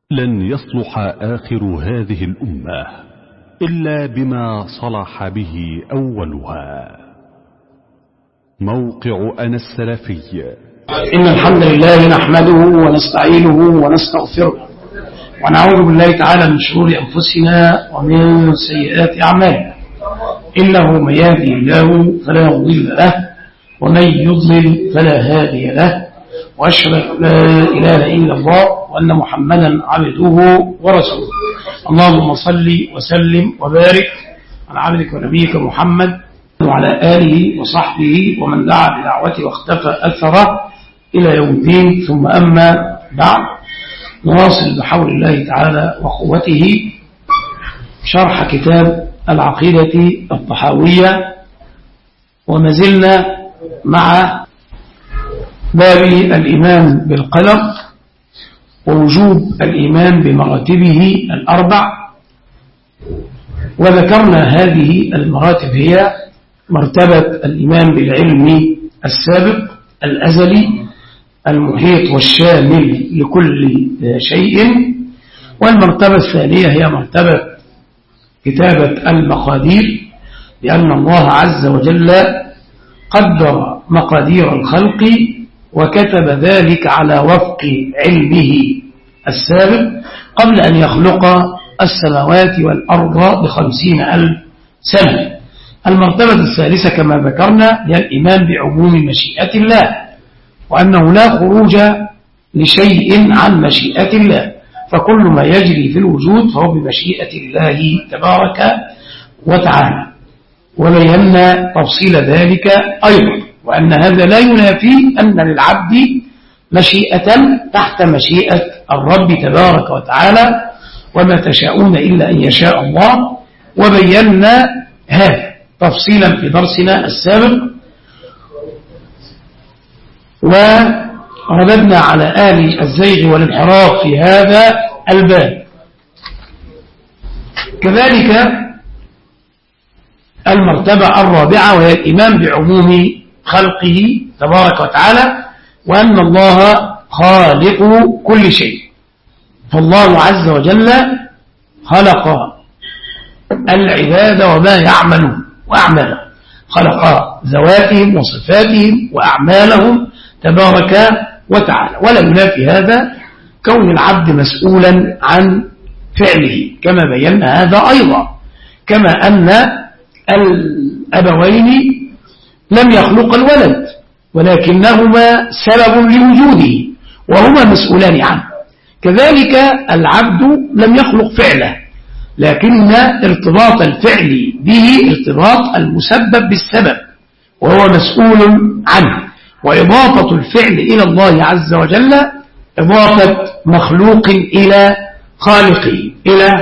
لن يصلح آخر هذه الأمة إلا بما صلح به أولها. موقع أنا السلفي. إن الحمد لله نحمده ونستعينه ونستغفره ونعوذ بالله تعالى من شرور أنفسنا ومن سيئات أعمالنا. إنه من يهدي الله فلا مضل له ومن يضلل فلا هادي له، وأشهد أن لا إله إلا الله وأن محمدا عبده ورسوله. اللهم صل وسلم وبارك على عبدك ونبيك محمد وعلى آله وصحبه ومن دعا بدعوته واختفى أثره إلى يوم الدين. ثم أما بعد، نواصل بحول الله تعالى وقوته شرح كتاب العقيدة الطحاوية، وما زلنا مع باب الإيمان بالقدر ووجوب الإيمان بمراتبه الأربع. وذكرنا هذه المراتب هي مرتبة الإيمان بالعلم السابق الأزلي المحيط والشامل لكل شيء، والمرتبة الثانية هي مرتبة كتابة المقادير، لأن الله عز وجل قدر مقادير الخلق وكتب ذلك على وفق علمه السابق قبل أن يخلق السماوات والأرض ب50,000 سنة. المرتبة الثالثة كما ذكرنا هي الإيمان بعموم مشيئة الله، وأنه لا خروج لشيء عن مشيئة الله، فكل ما يجري في الوجود فهو بمشيئة الله تبارك وتعالى. وبينا تفصيل ذلك أيضا، وأن هذا لا ينافي أن للعبد مشيئة تحت مشيئة الرب تبارك وتعالى، وما تشاءون إلا أن يشاء الله. وبينا هذا تفصيلا في درسنا السابق، ورددنا على آل الزيغ والانحراف في هذا الباب. كذلك المرتبة الرابعة وهي الإيمان بعموم خلقه تبارك وتعالى، وأن الله خالق كل شيء. فالله عز وجل خلق العباد وما يعملون وأعمالهم، خلق ذواتهم وصفاتهم وأعمالهم تبارك وتعالى، ولا ينافي هذا كون العبد مسؤولا عن فعله، كما بينا هذا أيضا، كما أن الأبوين لم يخلق الولد ولكنهما سبب لوجوده وهما مسؤولان عنه. كذلك العبد لم يخلق فعله، لكن ارتباط الفعل به ارتباط المسبب بالسبب وهو مسؤول عنه. وإضافة الفعل إلى الله عز وجل إضافة مخلوق إلى خالقه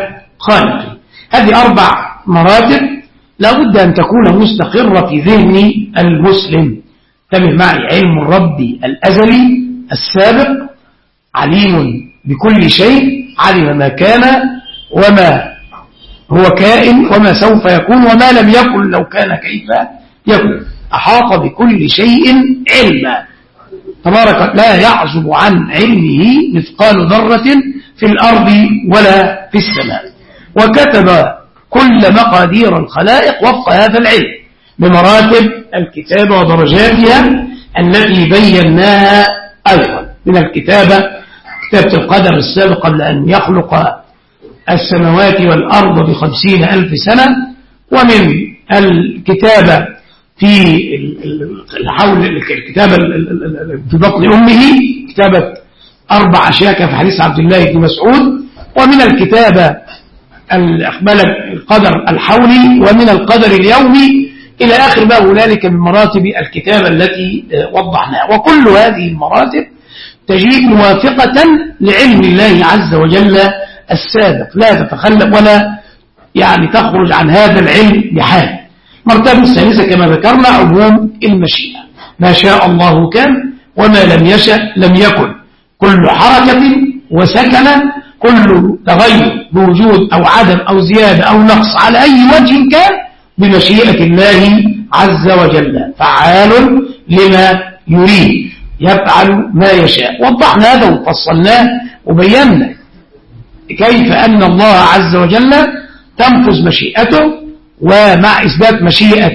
هذه 4 مراتب لا بد أن تكون مستقرة في ذهن المسلم. انتبه معي: علم الرب الأزلي السابق، عليم بكل شيء، علم ما كان وما هو كائن وما سوف يكون وما لم يكن لو كان كيف يكون، أحاط بكل شيء علما تبارك، لا يعزب عن علمه مثقال ذرة في الأرض ولا في السماء. وكتب كل مقادير الخلائق وفق هذا العلم بمراتب الكتابة ودرجاتها التي بيناها أيضا، من الكتابة كتابة القدر السابق قبل أن يخلق السماوات والأرض ب50,000 سنة، ومن الكتابة في الحول الكتابة في بطن أمه كتابة 4 أشياء في حديث عبد الله بن مسعود، ومن الكتابة القدر الحولي، ومن القدر اليومي، إلى آخر ما هنالك من مراتب الكتابة التي وضحناها. وكل هذه المراتب تجيء موافقة لعلم الله عز وجل السابق، لا تتخلف ولا تخرج عن هذا العلم بحال. مرتبة الثالثة كما ذكرنا عموم المشيئة، ما شاء الله كان وما لم يشأ لم يكن، كل حركة وسكنة، كل تغير بوجود أو عدم أو زيادة أو نقص على أي وجه كان بمشيئة الله عز وجل، فعال لما يريد، يفعل ما يشاء. وضحنا هذا وفصلناه وبينا كيف أن الله عز وجل تنفذ مشيئته، ومع إثبات مشيئة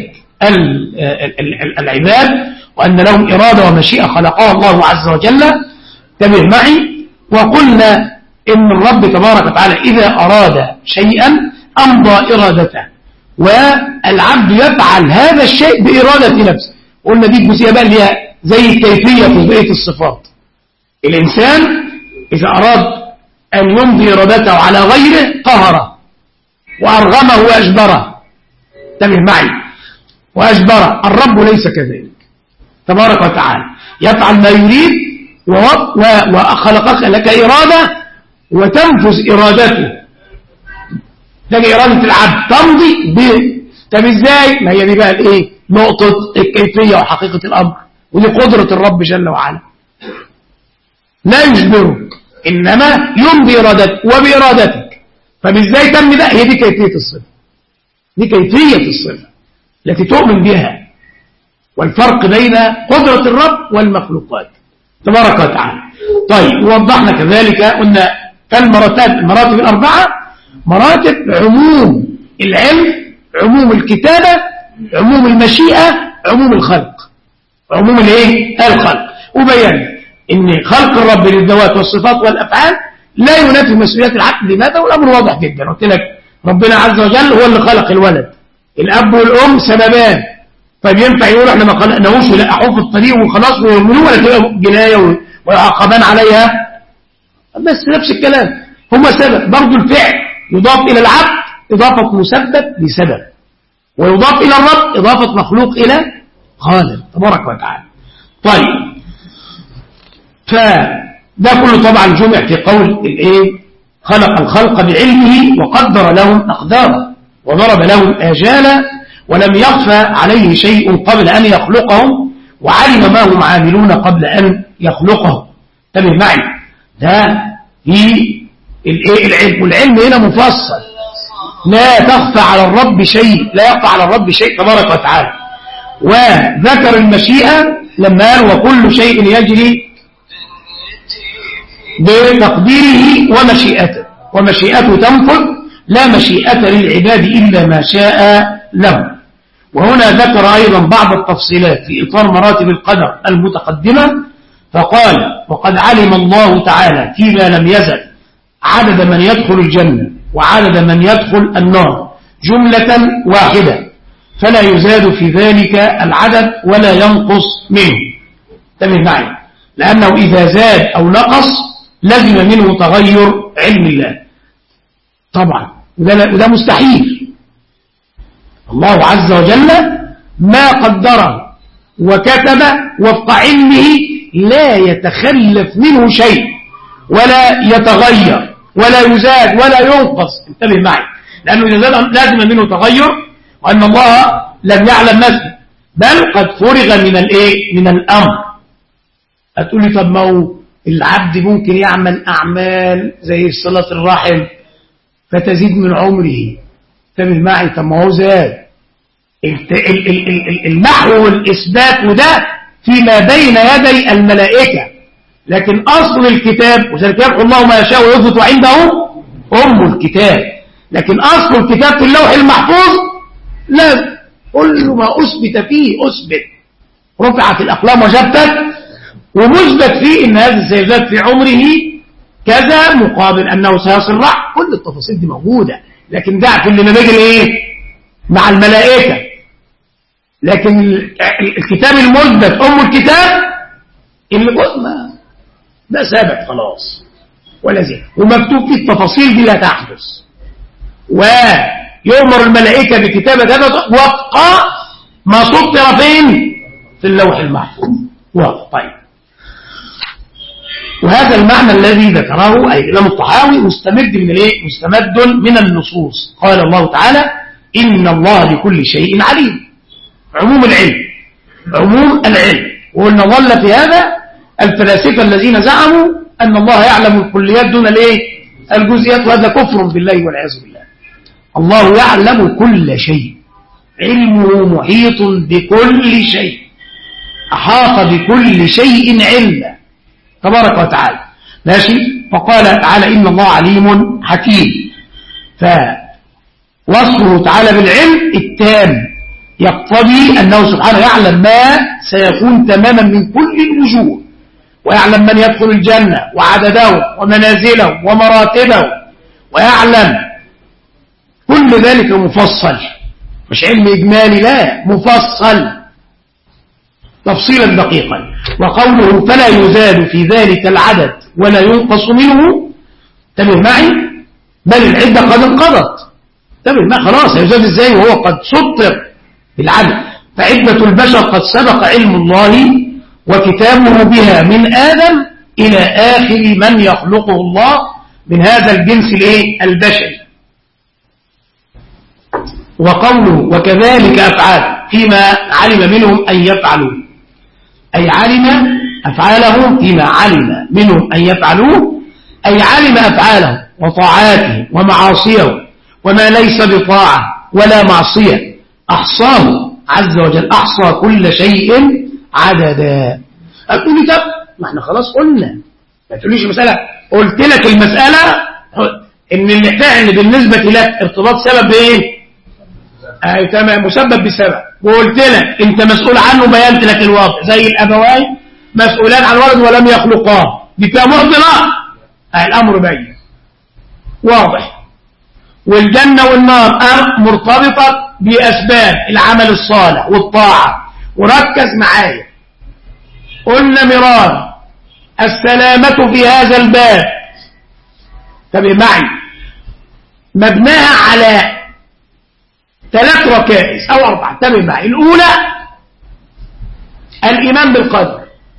العباد وأن لهم إرادة ومشيئة خلقها الله عز وجل. انتبه معي، وقلنا إن الرب تبارك وتعالى إذا أراد شيئا أمضى إرادته، والعبد يفعل هذا الشيء بإرادة نفسه. قلنا دي الجزئية بقى اللي هي زي كيفية تطبيق الصفات. الإنسان إذا أراد أن يمضي إرادته على غيره قهره وأرغمه وأجبره. انتبه معي، وأجبره. الرب ليس كذلك تبارك وتعالى، يفعل ما يريد وخلقك لك إرادة وتنفذ إرادته. تجي إرادة العبد تمضي به. طب إزاي؟ ما هي دي بقى الإيه؟ نقطة الكيفية وحقيقة الأمر، ودي قدرة الرب جل وعلا. لا يجبرك، إنما يمضي إرادتك وبإرادتك. فبإزاي تم ده؟ هي دي كيفية الصفة، دي كيفية الصفة التي تؤمن بها، والفرق بين قدرة الرب والمخلوقات تبارك وتعالى. طيب، ووضحنا كذلك قلنا المراتب الأربعة: مراتب عموم العلم، عموم الكتابة، عموم المشيئة، عموم الخلق. عموم الايه؟ الخلق. وبيان ان خلق الرب للذوات والصفات والافعال لا ينافي مسؤوليات العبد. لماذا؟ والامر واضح جدا. قلت لك ربنا عز وجل هو اللي خلق الولد، الاب والام سببان. طيب ينفع يقول احنا ما خلقناهوش ويلقحوه في الطريق وخلاص ويرملوه، ولا تبقى جنايه ويعاقبان عليها؟ بس نفس الكلام، هما سبب. برضه الفعل يضاف الى العبد اضافه مسبب لسبب، ويضاف الى الرب اضافه مخلوق الى خالق تبارك وتعالى. طيب، فده كله طبعا جمع في قول الايه؟ خلق الخلق بعلمه وقدر لهم اقدارا وضرب لهم آجالا ولم يخفى عليه شيء قبل أن يخلقهم، وعلم ما هم عاملون قبل أن يخلقهم. انتبه معي، ده في العلم، والعلم هنا مفصل. لا تخفى على الرب شيء، لا يخفى على الرب شيء تبارك وتعالى. وذكر المشيئة لما قال وكل شيء يجري بتقديره ومشيئته، ومشيئته تنفذ، لا مشيئة للعباد إلا ما شاء له. وهنا ذكر أيضا بعض التفصيلات في إطار مراتب القدر المتقدمة، فقال وقد علم الله تعالى فيما لم يزل عدد من يدخل الجنة وعدد من يدخل النار جملة واحدة، فلا يزاد في ذلك العدد ولا ينقص منه. انتبه معي، لأنه إذا زاد أو نقص لزم منه تغير علم الله طبعا، وده مستحيل. الله عز وجل ما قدره وكتب وفق علمه لا يتخلف منه شيء ولا يتغير ولا يزاد ولا ينقص. انتبه معي، لأنه إذا زاد لازم منه تغير، وأن الله لم يعلم نفسه بل قد فرغ من الايه؟ من الأمر. هتقول لي طب ما هو العبد ممكن يعمل أعمال زي صلة الرحم فتزيد من عمره. انتبه معي، طب ما هو زاد. المحو والإثبات وده فيما بين يدي الملائكة، لكن أصل الكتاب وذلك يمحو الله ما يشاء ويثبت عنده أم الكتاب، لكن أصل الكتاب في اللوح المحفوظ لا، كل ما أثبت فيه أثبت. رفعت الأقلام وجبت، ومثبت فيه إن هذا سيزداد في عمره كذا مقابل أنه سيصل رحم. كل التفاصيل دي موجودة، لكن ده في اللي نبيجي ايه؟ مع الملائكة. لكن الكتاب المثبت أم الكتاب اللي قلنا ده ثابت خلاص ولا زي، ومكتوب فيه التفاصيل دي لا تحدث، ويؤمر الملائكة بكتابة هذا وفق ما سطر فين؟ في اللوح المحفوظ. طيب، وهذا المعنى الذي ذكره أي الإمام الطحاوي مستمد من الايه؟ مستمد من النصوص. قال الله تعالى إن الله بكل شيء عليم. عموم العلم، عموم العلم. وقلنا ظل في هذا الفلاسفة الذين زعموا أن الله يعلم الكليات دون الايه؟ الجزئيات، وهذا كفر بالله والعياذ بالله. الله يعلم كل شيء، علمه محيط بكل شيء، أحاط بكل شيء علما تبارك وتعالى. ماشي؟ فقال تعالى إن الله عليم حكيم. فوصفه تعالى بالعلم التام يقتضي أنه سبحانه يعلم ما سيكون تماما من كل الوجوه، ويعلم من يدخل الجنة وعدده ومنازله ومراتبه، ويعلم كل ذلك مفصل، مش علم إجمالي، لا، مفصل تفصيلا دقيقا. وقوله فلا يزاد في ذلك العدد ولا ينقص منه، انتبه معي، بل العدة قد انقضت، انتبه معي، خلاص هيزاد ازاي وهو قد سطر بالعدد. فعدة البشر قد سبق علم الله وكتابه بها من آدم إلى آخر من يخلقه الله من هذا الجنس البشري. وقوله وكذلك أفعال فيما علم منهم أن يفعلوا، أي علم أفعالهم فيما علم منهم أن يفعلوه، أي علم أفعالهم وطاعاته ومعاصيه وما ليس بطاعة ولا معصية، أحصاه عز وجل، أحصى كل شيء عددا. أقول لي طب ما احنا خلاص قلنا، ما تقوليش مسألة، قلت لك المسألة إن اللي بالنسبة لك ارتباط سبب بإيه؟ تمام، مسبب بسبب، وقلت لك انت مسؤول عنه، بينت لك الواقع، زي الابوين مسؤولان عن ولد ولم يخلقاه، دي فيها معضله، الامر بين واضح. والجنه والنار مرتبطه باسباب العمل الصالح والطاعه. وركز معايا، قلنا مرارا السلامه في هذا الباب، انتبه معي، مبناها على 3 ركائز أو 4، انتبه معي. الأولى الإيمان بالقدر،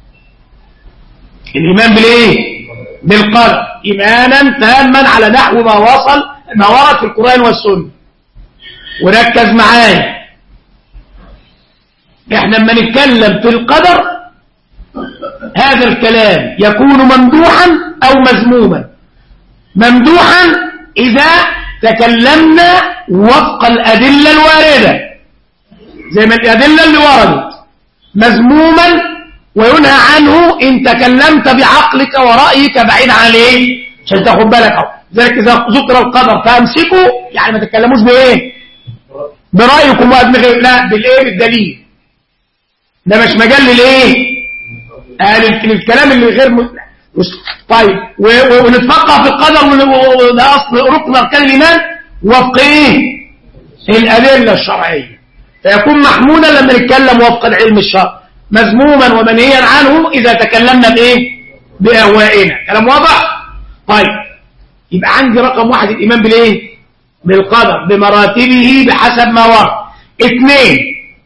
الإيمان بالإيه؟ بالقدر إيمانا تاما على نحو ما ورد في القرآن والسنة. وركز معايا، احنا لما نتكلم في القدر هذا الكلام يكون ممدوحا أو مذموما. ممدوحا إذا تكلمنا وفق الأدلة الواردة زي ما الأدلة اللي وردت. مذموما وينهى عنه إن تكلمت بعقلك ورأيك بعيد عليه، عشان تاخد بالك أهو. ذلك إذا ذكر القدر فأمسكوا، يعني ما تتكلموش بإيه؟ برأيكم وأدمغي، لا، بالإيه؟ بالدليل. ده مش مجال للإيه؟ الكلام اللي غير طيب، ونتفقه في القدر، وده أصل ركن أركان الإيمان وفق إيه؟ الأدلة الشرعية، فيكون محمودا لما نتكلم وفق العلم الشرعي، مذموما ومنهيا عنه إذا تكلمنا بإيه؟ بأهوائنا. كلام واضح؟ طيب، يبقى عندي رقم 1 الإيمان بالإيه؟ بالقدر بمراتبه بحسب ما ورد. 2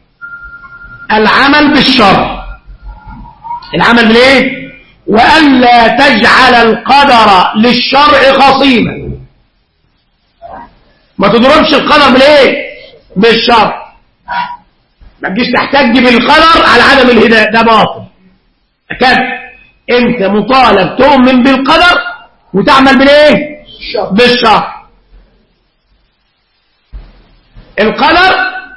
العمل بالشرع، العمل بالإيه؟ وألا تجعل القدر للشرع خصيما، ما تضربش القدر بالإيه؟ بالشرع، ما تجيش تحتج بالقدر على عدم الهداية، ده باطل. أكد أنت مطالب تؤمن بالقدر وتعمل بالإيه؟ بالشرع. القدر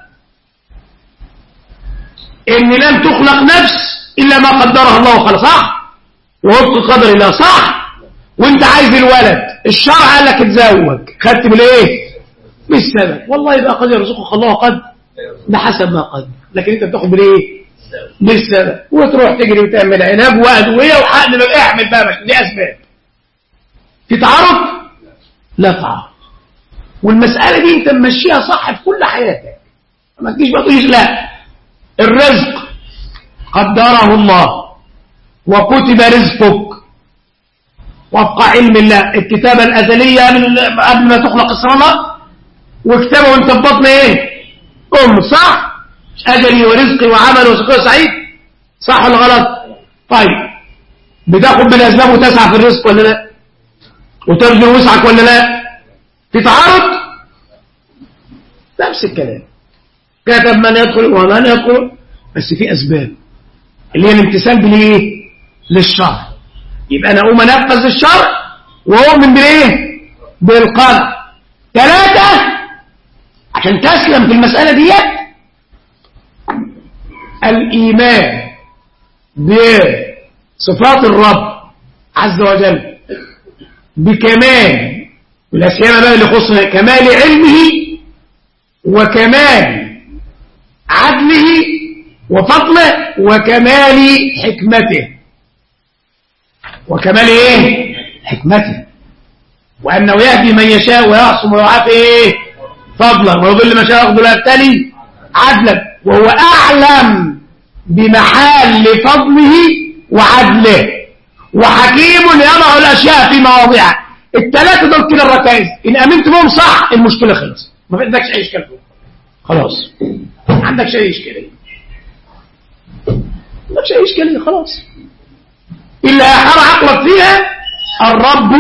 إن لم تخلق نفس إلا ما قدرها الله خلق، صح؟ ووفق قدر الله، صح؟ وانت عايز الولد، الشرع قال لك اتزوج، خدت بالايه؟ بالسبب. والله يبقى قد يرزقك الله قد، ده حسب ما قد، لكن انت بتاخد بالايه؟ بالسبب، وتروح تجري وتعمل عناب وادويه وحقن، اعمل بقى، دي اسباب. في تعارض؟ لا تعارض. والمساله دي انت ممشيها صح في كل حياتك، ما تجيش بقى تقوليش لا. الرزق قدره الله وكتب رزقك وفق علم الله، الكتابة الأزلية من قبل ما تخلق السماوات، وكتابه وانت في بطن ايه؟ صح؟ أجلي ورزقي وعمل وسقي سعيد، صح ولا غلط؟ طيب، بتاخد بالأسباب وتسعى في الرزق ولا لا؟ وترجو وسعك ولا لا؟ في تعارض؟ نفس الكلام، كتب من يدخل ومن يدخل، بس في أسباب اللي هي الامتثال بالايه؟ للشرع. يبقى انا اقوم انفذ الشرع واؤمن بالايه؟ بالقدر. 3 عشان تسلم في المساله ديت الايمان بصفات الرب عز وجل بكمال، لا سيما بقى اللي يخص كمال علمه وكمال عدله وفضله وكمال حكمته. وكمال ايه؟ حكمته. وانه يهدي من يشاء ويعصم ويعافي ايه؟ فضلا، ويضل من يشاء ويخذل ويبتلي عدلا، وهو اعلم بمحال فضله وعدله، وحكيم يضع الاشياء في مواضعها. الثلاثه دول كده الركائز، ان امنت بهم صح المشكله خلصت، ما عندكش اي اشكال فيهم خلاص، ما عندكش اي اشكاليه، ما عندكش اي اشكاليه خلاص. الا يحار عقلك فيها. الرب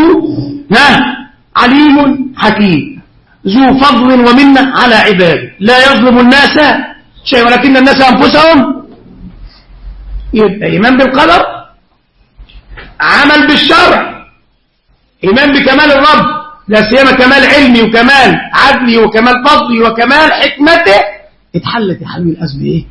عليم حكيم ذو فضل ومنه على عباده لا يظلم الناس شيء ولكن الناس انفسهم. يبقى ايمان بالقدر، عمل بالشرع، ايمان بكمال الرب لا سيما كمال علمي وكمال عدلي وكمال فضلي وكمال حكمته. اتحلت يا حبيبي الازمه ايه؟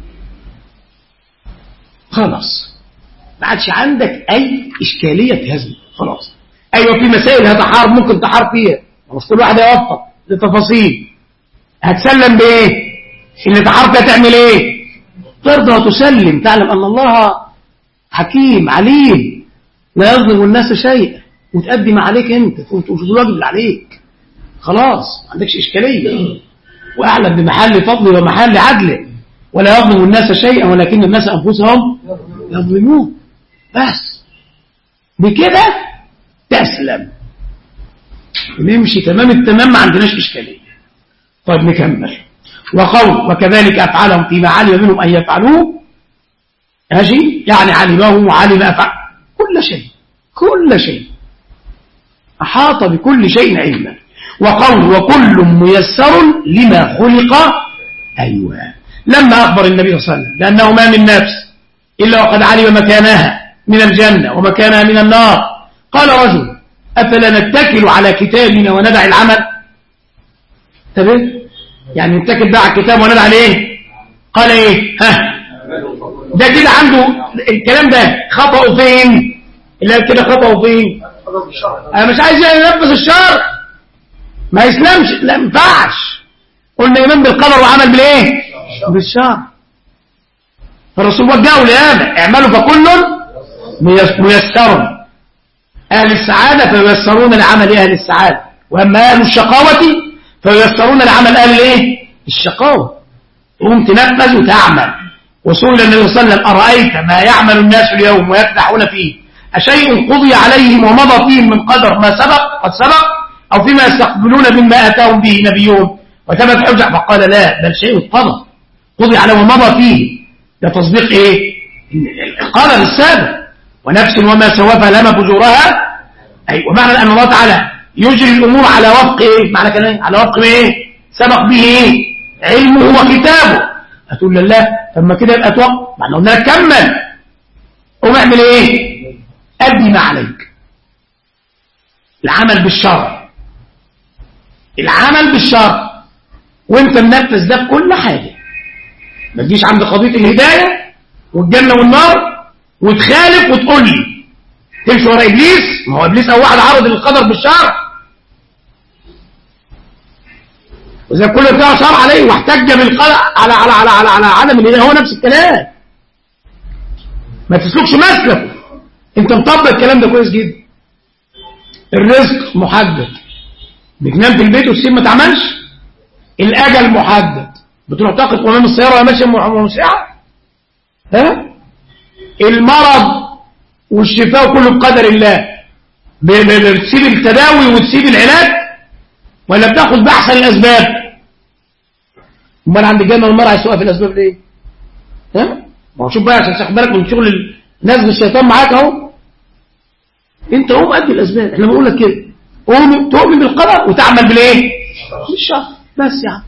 خلاص ما عادش عندك اي اشكاليه في هذا خلاص. ايوه في مسائل هتحار ممكن تحار فيها، مش كل واحد يوفق لتفاصيل. هتسلم بايه؟ اللي تحار فيها تعمل ايه؟ ترضى وتسلم، تعلم ان الله حكيم عليم لا يظلم الناس شيئا، وتأدي ما عليك انت وتشوف الواجب اللي عليك خلاص، ما عندكش اشكاليه. واعلم بمحل فضله ومحل عدله ولا يظلم الناس شيئا ولكن الناس انفسهم يظلمون. بس بكده تسلم نمشي تمام التمام، ما عندناش إشكالية. طيب نكمل. وقول وكذلك أفعلهم فيما علم منهم أن يفعلوه، ماشي، يعني علمه وعلم أفعل كل شيء، كل شيء أحاط بكل شيء علما. وقول وكل ميسر لما خلق. أيوة لما أخبر النبي صلى الله عليه وسلم لأنه ما من نفس إلا وقد علم مكانها من الجنة ومكانها من النار. قال رجل أفلا نتكل على كتابنا وندع العمل؟ تبين يعني نتكل بقى على الكتاب وندع الايه؟ قال ايه؟ ده كده عنده الكلام ده خطأه فين؟ اللي كده خطأه فين؟ انا مش عايز ينفذ الشرع ما يسلمش، لا ما ينفعش. قلنا ايمان بالقدر وعمل بالايه؟ بالشرع. فالرسول وجهه لهذا اعملوا فكل ميسر. أهل السعادة فييسرون لعمل أهل السعادة، وأما أهل الشقاوة فييسرون لعمل أهل الإيه؟ الشقاوة. تقوم تنفذ وتعمل. وسئل النبي صلى الله عليه وسلم أرأيت ما يعمل الناس اليوم ويفتحون فيه أشيء قضي عليهم ومضى فيهم من قدر ما سبق قد سبق أو فيما يستقبلون مما أتاهم به نبيون وتمت حجة؟ فقال لا بل شيء قضي عليهم ومضى فيه. ده تصديق إيه؟ القدر السابق. ونفس وما سواها لما فجورها. أي ومعنى أن الله تعالى يجري الأمور على وفق إيه؟ معنى كلام على وفق إيه؟ سبق به إيه؟ علمه وكتابه. هتقول لله فما كده يبقى توقع، معنى قلنا لك كمل قوم اعمل إيه؟ أدي ما عليك. العمل بالشرع، العمل بالشرع وانت منفذ ده بكل حاجة. ما تجيش عند قضية الهداية والجنة والنار وتخالف وتقول لي تمشي ورا ابليس. ما هو ابليس اول واحد عرض القدر بالشرع، واذا كل بتاع شرع عليه واحتج بالقدر على عدم الهدايه هو نفس الكلام. ما تسلكش مسلك، انت مطبق الكلام ده كويس جدا. الرزق محدد، بتنام في البيت وتسيب ما تعملش. الاجل محدد، بتروح تقف امام السياره وهي ماشيه مسرعه. ها المرض والشفاء كله بقدر الله. بتسيب التداوي وتسيب العلاج ولا بتاخد بأحسن الأسباب؟ امال عند الجنة والمرض هيسوقها في الأسباب ليه؟ ها؟ ما هو شوف بقى عشان تاخد بالك من شغل نزل الشيطان معاك اهو. انت قوم قد الأسباب. احنا بنقول لك كده قوم تؤمن بالقدر وتعمل بالايه؟ بالشرع بس يعني.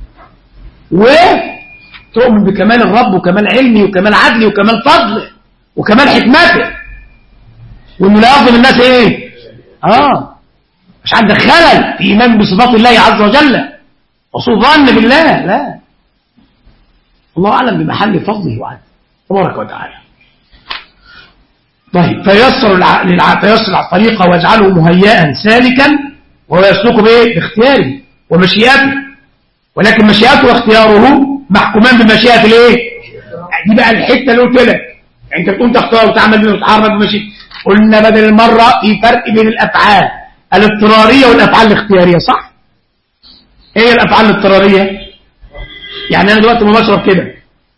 وتؤمن بكمال الرب وكمال علمي وكمال عدلي وكمال فضله وكمال حكمته، وانه لا يظلم الناس ايه؟ مش عندك خلل في ايمان بصفات الله عز وجل وسوء ظن بالله، لا. الله اعلم بمحل فضله وعدله تبارك وتعالى. طيب فيسر الطريق واجعله مهيئا سالكا، وهو يسلك بايه؟ باختياره ومشيئته، ولكن مشيئته واختياره محكومان بمشيئة الايه؟ دي بقى الحته اللي قلت لك، يعني انت بتقوم تختار وتعمل وتتحرك بمشيئة. قلنا بدل المره في فرق بين الافعال الاضطراريه والافعال الاختياريه، صح؟ ايه هي الافعال الاضطراريه؟ يعني انا دلوقتي ما بشرب كده،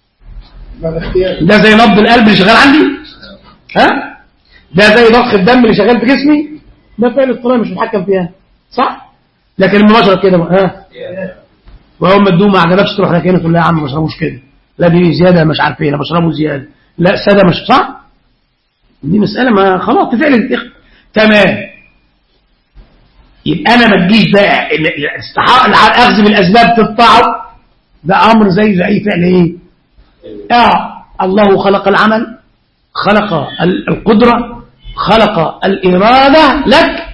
ده زي نبض القلب اللي شغال عندي، ها؟ ده زي ضخ الدم اللي شغال في جسمي، ده فعل اضطراري مش متحكم فيها، صح؟ لكن لما بشرب كده ها، ويوم ما تدوم ما عجبكش تروح لك هنا تقول لا يا عم ما بشربوش كده، لا دي زياده مش عارف ايه، لا بشربه زياده، لا ساده مش صح. دي مساله ما خلاص فعلا تمام. يبقى انا ما تجيش بقى استحق الاخذ بالاسباب تقطعه، ده امر زي اي فعل ايه؟ الله خلق العمل، خلق القدره، خلق الاراده لك،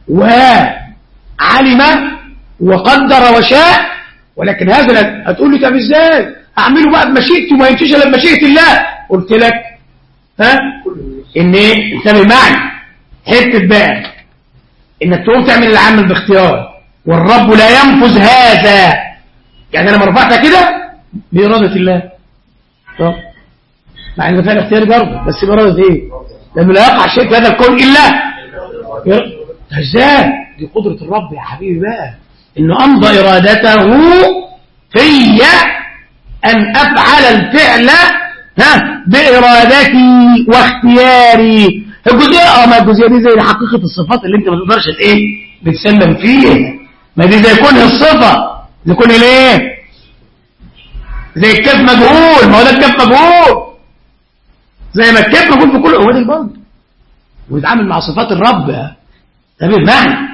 وعلم وقدر وشاء، ولكن هذا هتقول لي طب ازاي اعمله بقى بمشيئتي وما يمشيش الا بمشيئه الله؟ قلت لك ها ان انتبه معي حته بقى انك تقوم تعمل العمل باختيار، والرب لا ينفذ هذا. يعني انا رفعتها كده باراده الله، طب مع ان فعل اختياري برضه بس باراده ايه؟ لانه لا يقع شيء في هذا الكون الا ازاي؟ دي قدره الرب يا حبيبي بقى، انه امضى ارادته في ان افعل الفعل بارادتي واختياري. الجزئيه ما الجزئيه دي زي حقيقه الصفات اللي انت ما تقدرش ايه بتسلم فيها، ما دي زي كونه الصفه، زي كونه الايه، زي الكيف مجهول، ما هو ده الكيف مجهول، زي ما الكيف مجهول في كل هو ده برضه، ويتعامل مع صفات الرب. طب معنى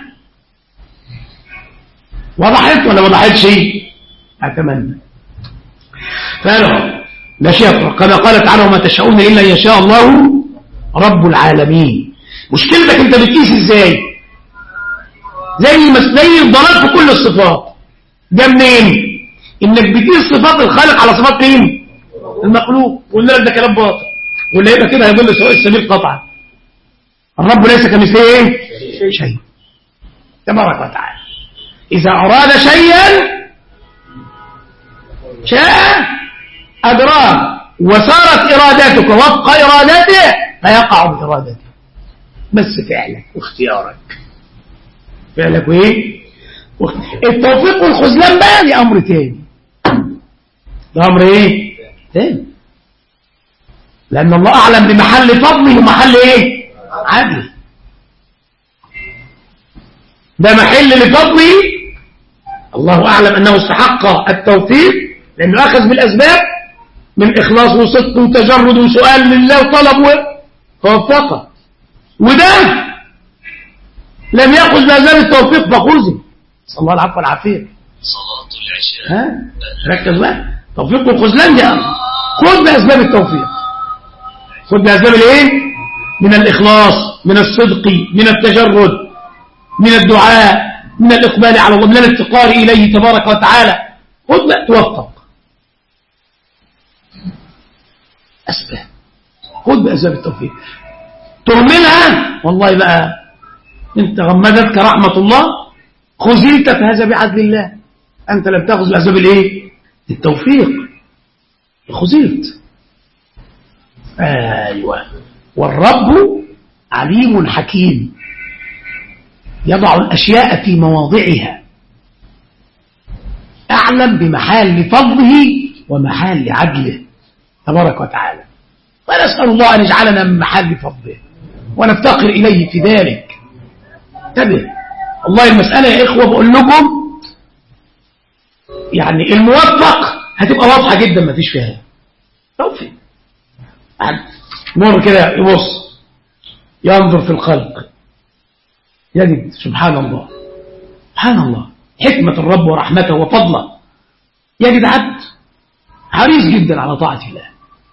وضحت ولا ما وضحتش؟ اتمنى. فقالوا مشيئة كما قال تعالى وما تشاءون الا ان يشاء الله رب العالمين. مشكلتك انت بتقيس ازاي؟ زي الضلال في كل الصفات. ده منين؟ انك بتقيس صفات الخالق على صفات مين؟ المخلوق، وقلنا لك ده كلام باطل، واللي يبقى كده هيضل سواء السبيل قطعا. الرب ليس كمثله ايه؟ شيء تبارك وتعالى. اذا اراد شيئا شاء أدراه، وصارت إرادتك وفق إرادته فيقع بإرادته، بس فعلك واختيارك، فعلك وإيه؟ التوفيق والخذلان بقى دي أمر تاني، ده أمر إيه؟ تاني، لأن الله أعلم بمحل فضله ومحل إيه؟ عدله. ده محل لفضله، الله أعلم أنه استحق التوفيق لأنه أخذ بالأسباب من إخلاص وصدق وتجرد وسؤال لله وطلب فوفقه، وده لم يأخذ بأسباب التوفيق فخذه، صلى الله العفو والعافية. صلاة العشاء ركز بقى، توفيق والخذلان ده خذ بأسباب التوفيق، خذ بأسباب الايه؟ من الإخلاص، من الصدق، من التجرد، من الدعاء، من الإقبال على الله، من الافتقار إليه تبارك وتعالى، خذ بقى توفق. أسباب، خذ بأسباب التوفيق. تهملها والله بقى انت غمدتك رحمة الله، خذلت فهذا بعدل الله، أنت لم تأخذ بأسباب الايه؟ التوفيق، خذلت. أيوة. والرب عليم حكيم يضع الأشياء في مواضعها، أعلم بمحال فضله ومحال عدله تبارك وتعالى، ونسأل الله أن يجعلنا من محل فضله ونفتقر إليه في ذلك. انتبه والله المسألة يا إخوة بقول لكم يعني الموفق هتبقى واضحة جدا ما فيش فيها توفيق. مر كده يبص ينظر في الخلق يجد سبحان الله، سبحان الله حكمة الرب ورحمته وفضله، يجد عبد حريص جدا على طاعة الله،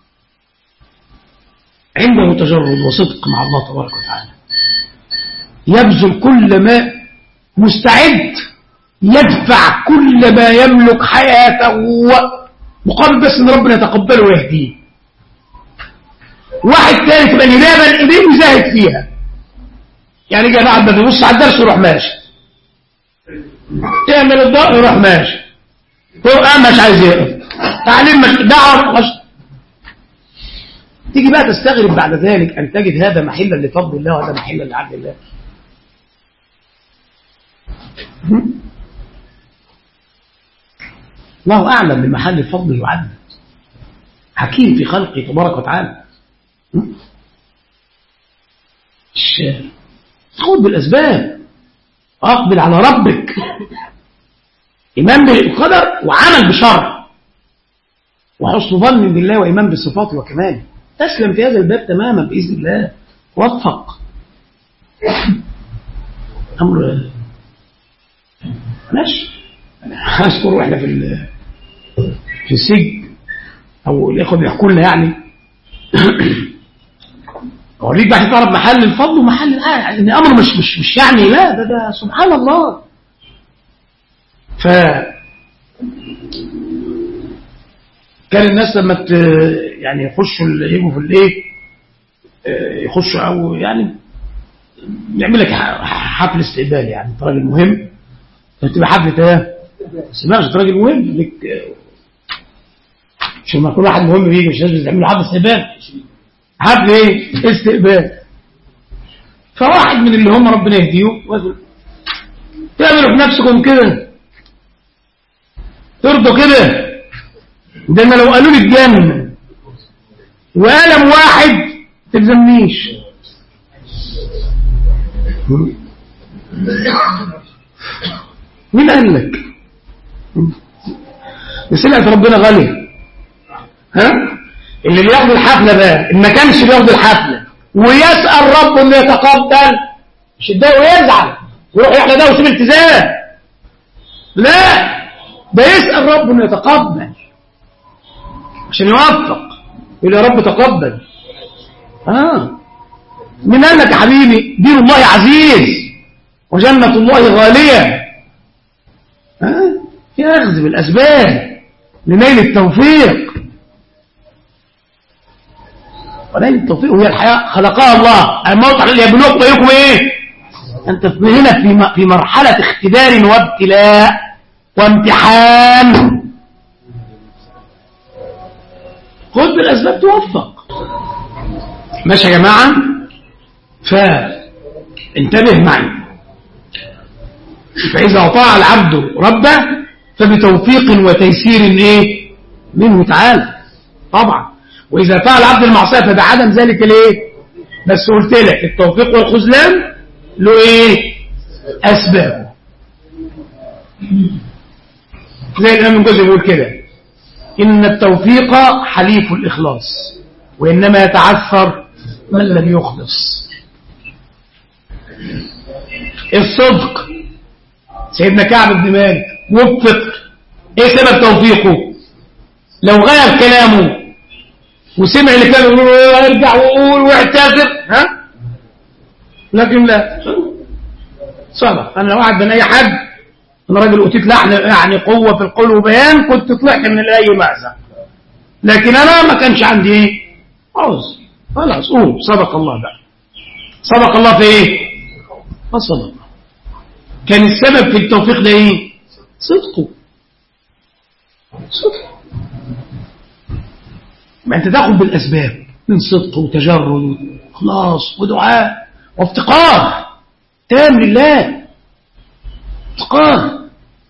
عنده تجرد وصدق مع الله تبارك وتعالى، يبذل كل ما، مستعد يدفع كل ما يملك حياته مقابل بس ان ربنا يتقبله ويهديه. واحد تاني تبقى الهداية بين ايديه ويزاهد فيها، يعني جاي بعد ما بيبص على الدرس يروح ماشي، تعمل الضوء يروح ماشي، هو مش عايز يقرا، تعليم مش دعوه مش. تيجي بقى تستغرب بعد ذلك ان تجد هذا محلا لفضل الله وهذا محلا لعدل الله. الله اعلم بمحل فضله وعدله، حكيم في خلقه تبارك وتعالى. خذ بالاسباب، اقبل على ربك، ايمان بالقدر وعمل بشرع وحسن ظن بالله وايمان بصفاته وكماله، تسلم في هذا الباب تماما باذن الله. وفق امر ماشي. اذكر واحنا في السجن او الاخوه بيحكوا لنا يعني اوريك بقى تعرف محل الفضل ومحل ان امر مش يعني لا ده سبحان الله. ف كان الناس لما يعني يخشوا يجوا في الايه يخشوا او يعني يعمل لك حفل استقبال، يعني انت راجل مهم فتبقى حفله ايه سمعش انت راجل مهم لك، مش لما كل واحد مهم بيجي مش لازم تعمل حفل استقبال، حفل ايه استقبال. فواحد من اللي هم ربنا يهديهم تعملوا في نفسكم كده ترضوا كده، ده انا لو قالوا لي الجنه وقلم واحد تلزمنيش. مين قال لك؟ سلعة ربنا غالية. ها؟ اللي بياخد الحفلة بقى إن ما كانش بياخد الحفلة ويسأل ربه إنه يتقبل مش يتضايق ويزعل ويروح يحلى ده ويسيب التزام، لا ده يسأل ربه إنه يتقبل عشان يوفق، يقول يا رب تقبل. مين قال لك يا حبيبي دين الله عزيز وجنة الله غالية؟ في أخذ بالأسباب لنيل التوفيق، ونيل التوفيق وهي الحياة خلقها الله. الموت على اللي يبلوك ويكم ايه؟ أنت هنا في مرحلة اختبار وابتلاء وامتحان، خذ بالأسباب توفق. ماشي يا جماعة؟ فانتبه معي. فإذا أطاع العبد ربه فبتوفيق وتيسير ايه منه تعالى طبعا، وإذا فعل عبد المعصية فبعدم ذلك الايه. بس قلت لك التوفيق والخذلان له ايه أسبابه، زي الإمام الجوزي يقول كده إن التوفيق حليف الإخلاص وإنما يتعثر من لم يخلص. الصدق سيدنا كعب بن مالك وفق، ايه سبب توفيقه؟ لو غير كلامه وسمع اللي كان يقول ارجع وقول واعتذر لكن لا صدق. انا لو واحد من اي حد انا راجل اوتيت لحن يعني قوه في القول وبيان كنت طلعت من اي مأزق، لكن انا ما كانش عندي ايه خلاص قول صدق الله بقى. صدق الله في ايه؟ صدق. كان السبب في التوفيق ده ايه؟ صدقه. ما انت تاخد بالاسباب من صدق وتجرد وخلاص ودعاء وافتقار تام لله. افتقار.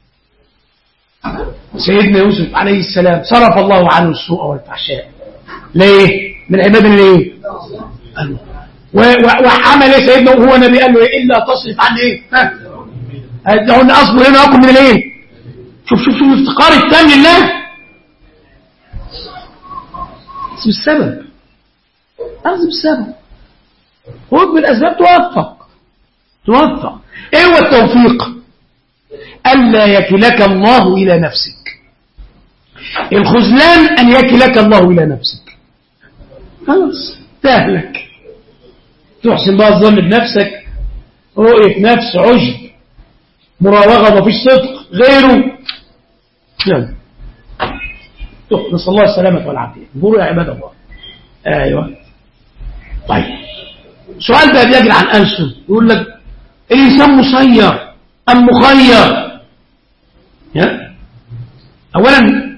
سيدنا يوسف عليه السلام صرف الله عنه السوء والفحشاء. ليه؟ من عبادنا ليه؟ وعمل ايه سيدنا وهو نبي؟ قال له ايه؟ الا تصرف عن ايه؟ قلنا اصبر هنا اكل من الايه؟ شوف الافتقار التام لله. بس بالسبب اخذ بالسبب، خذ بالاسباب توفق. ايه هو التوفيق؟ الا يكلك الله الى نفسك. الخذلان ان يكلك الله الى نفسك، خلاص تهلك. تحسن بقى الظن بنفسك، رؤية نفس، عجب، مراوغة، مفيش صدق غيره. نعم. نسأل الله السلامة والعافية. انظروا يا عباد الله. ايوه طيب سؤال بقى بيجري عن ألسن، يقول لك الإنسان مسير أم مخير؟ أولا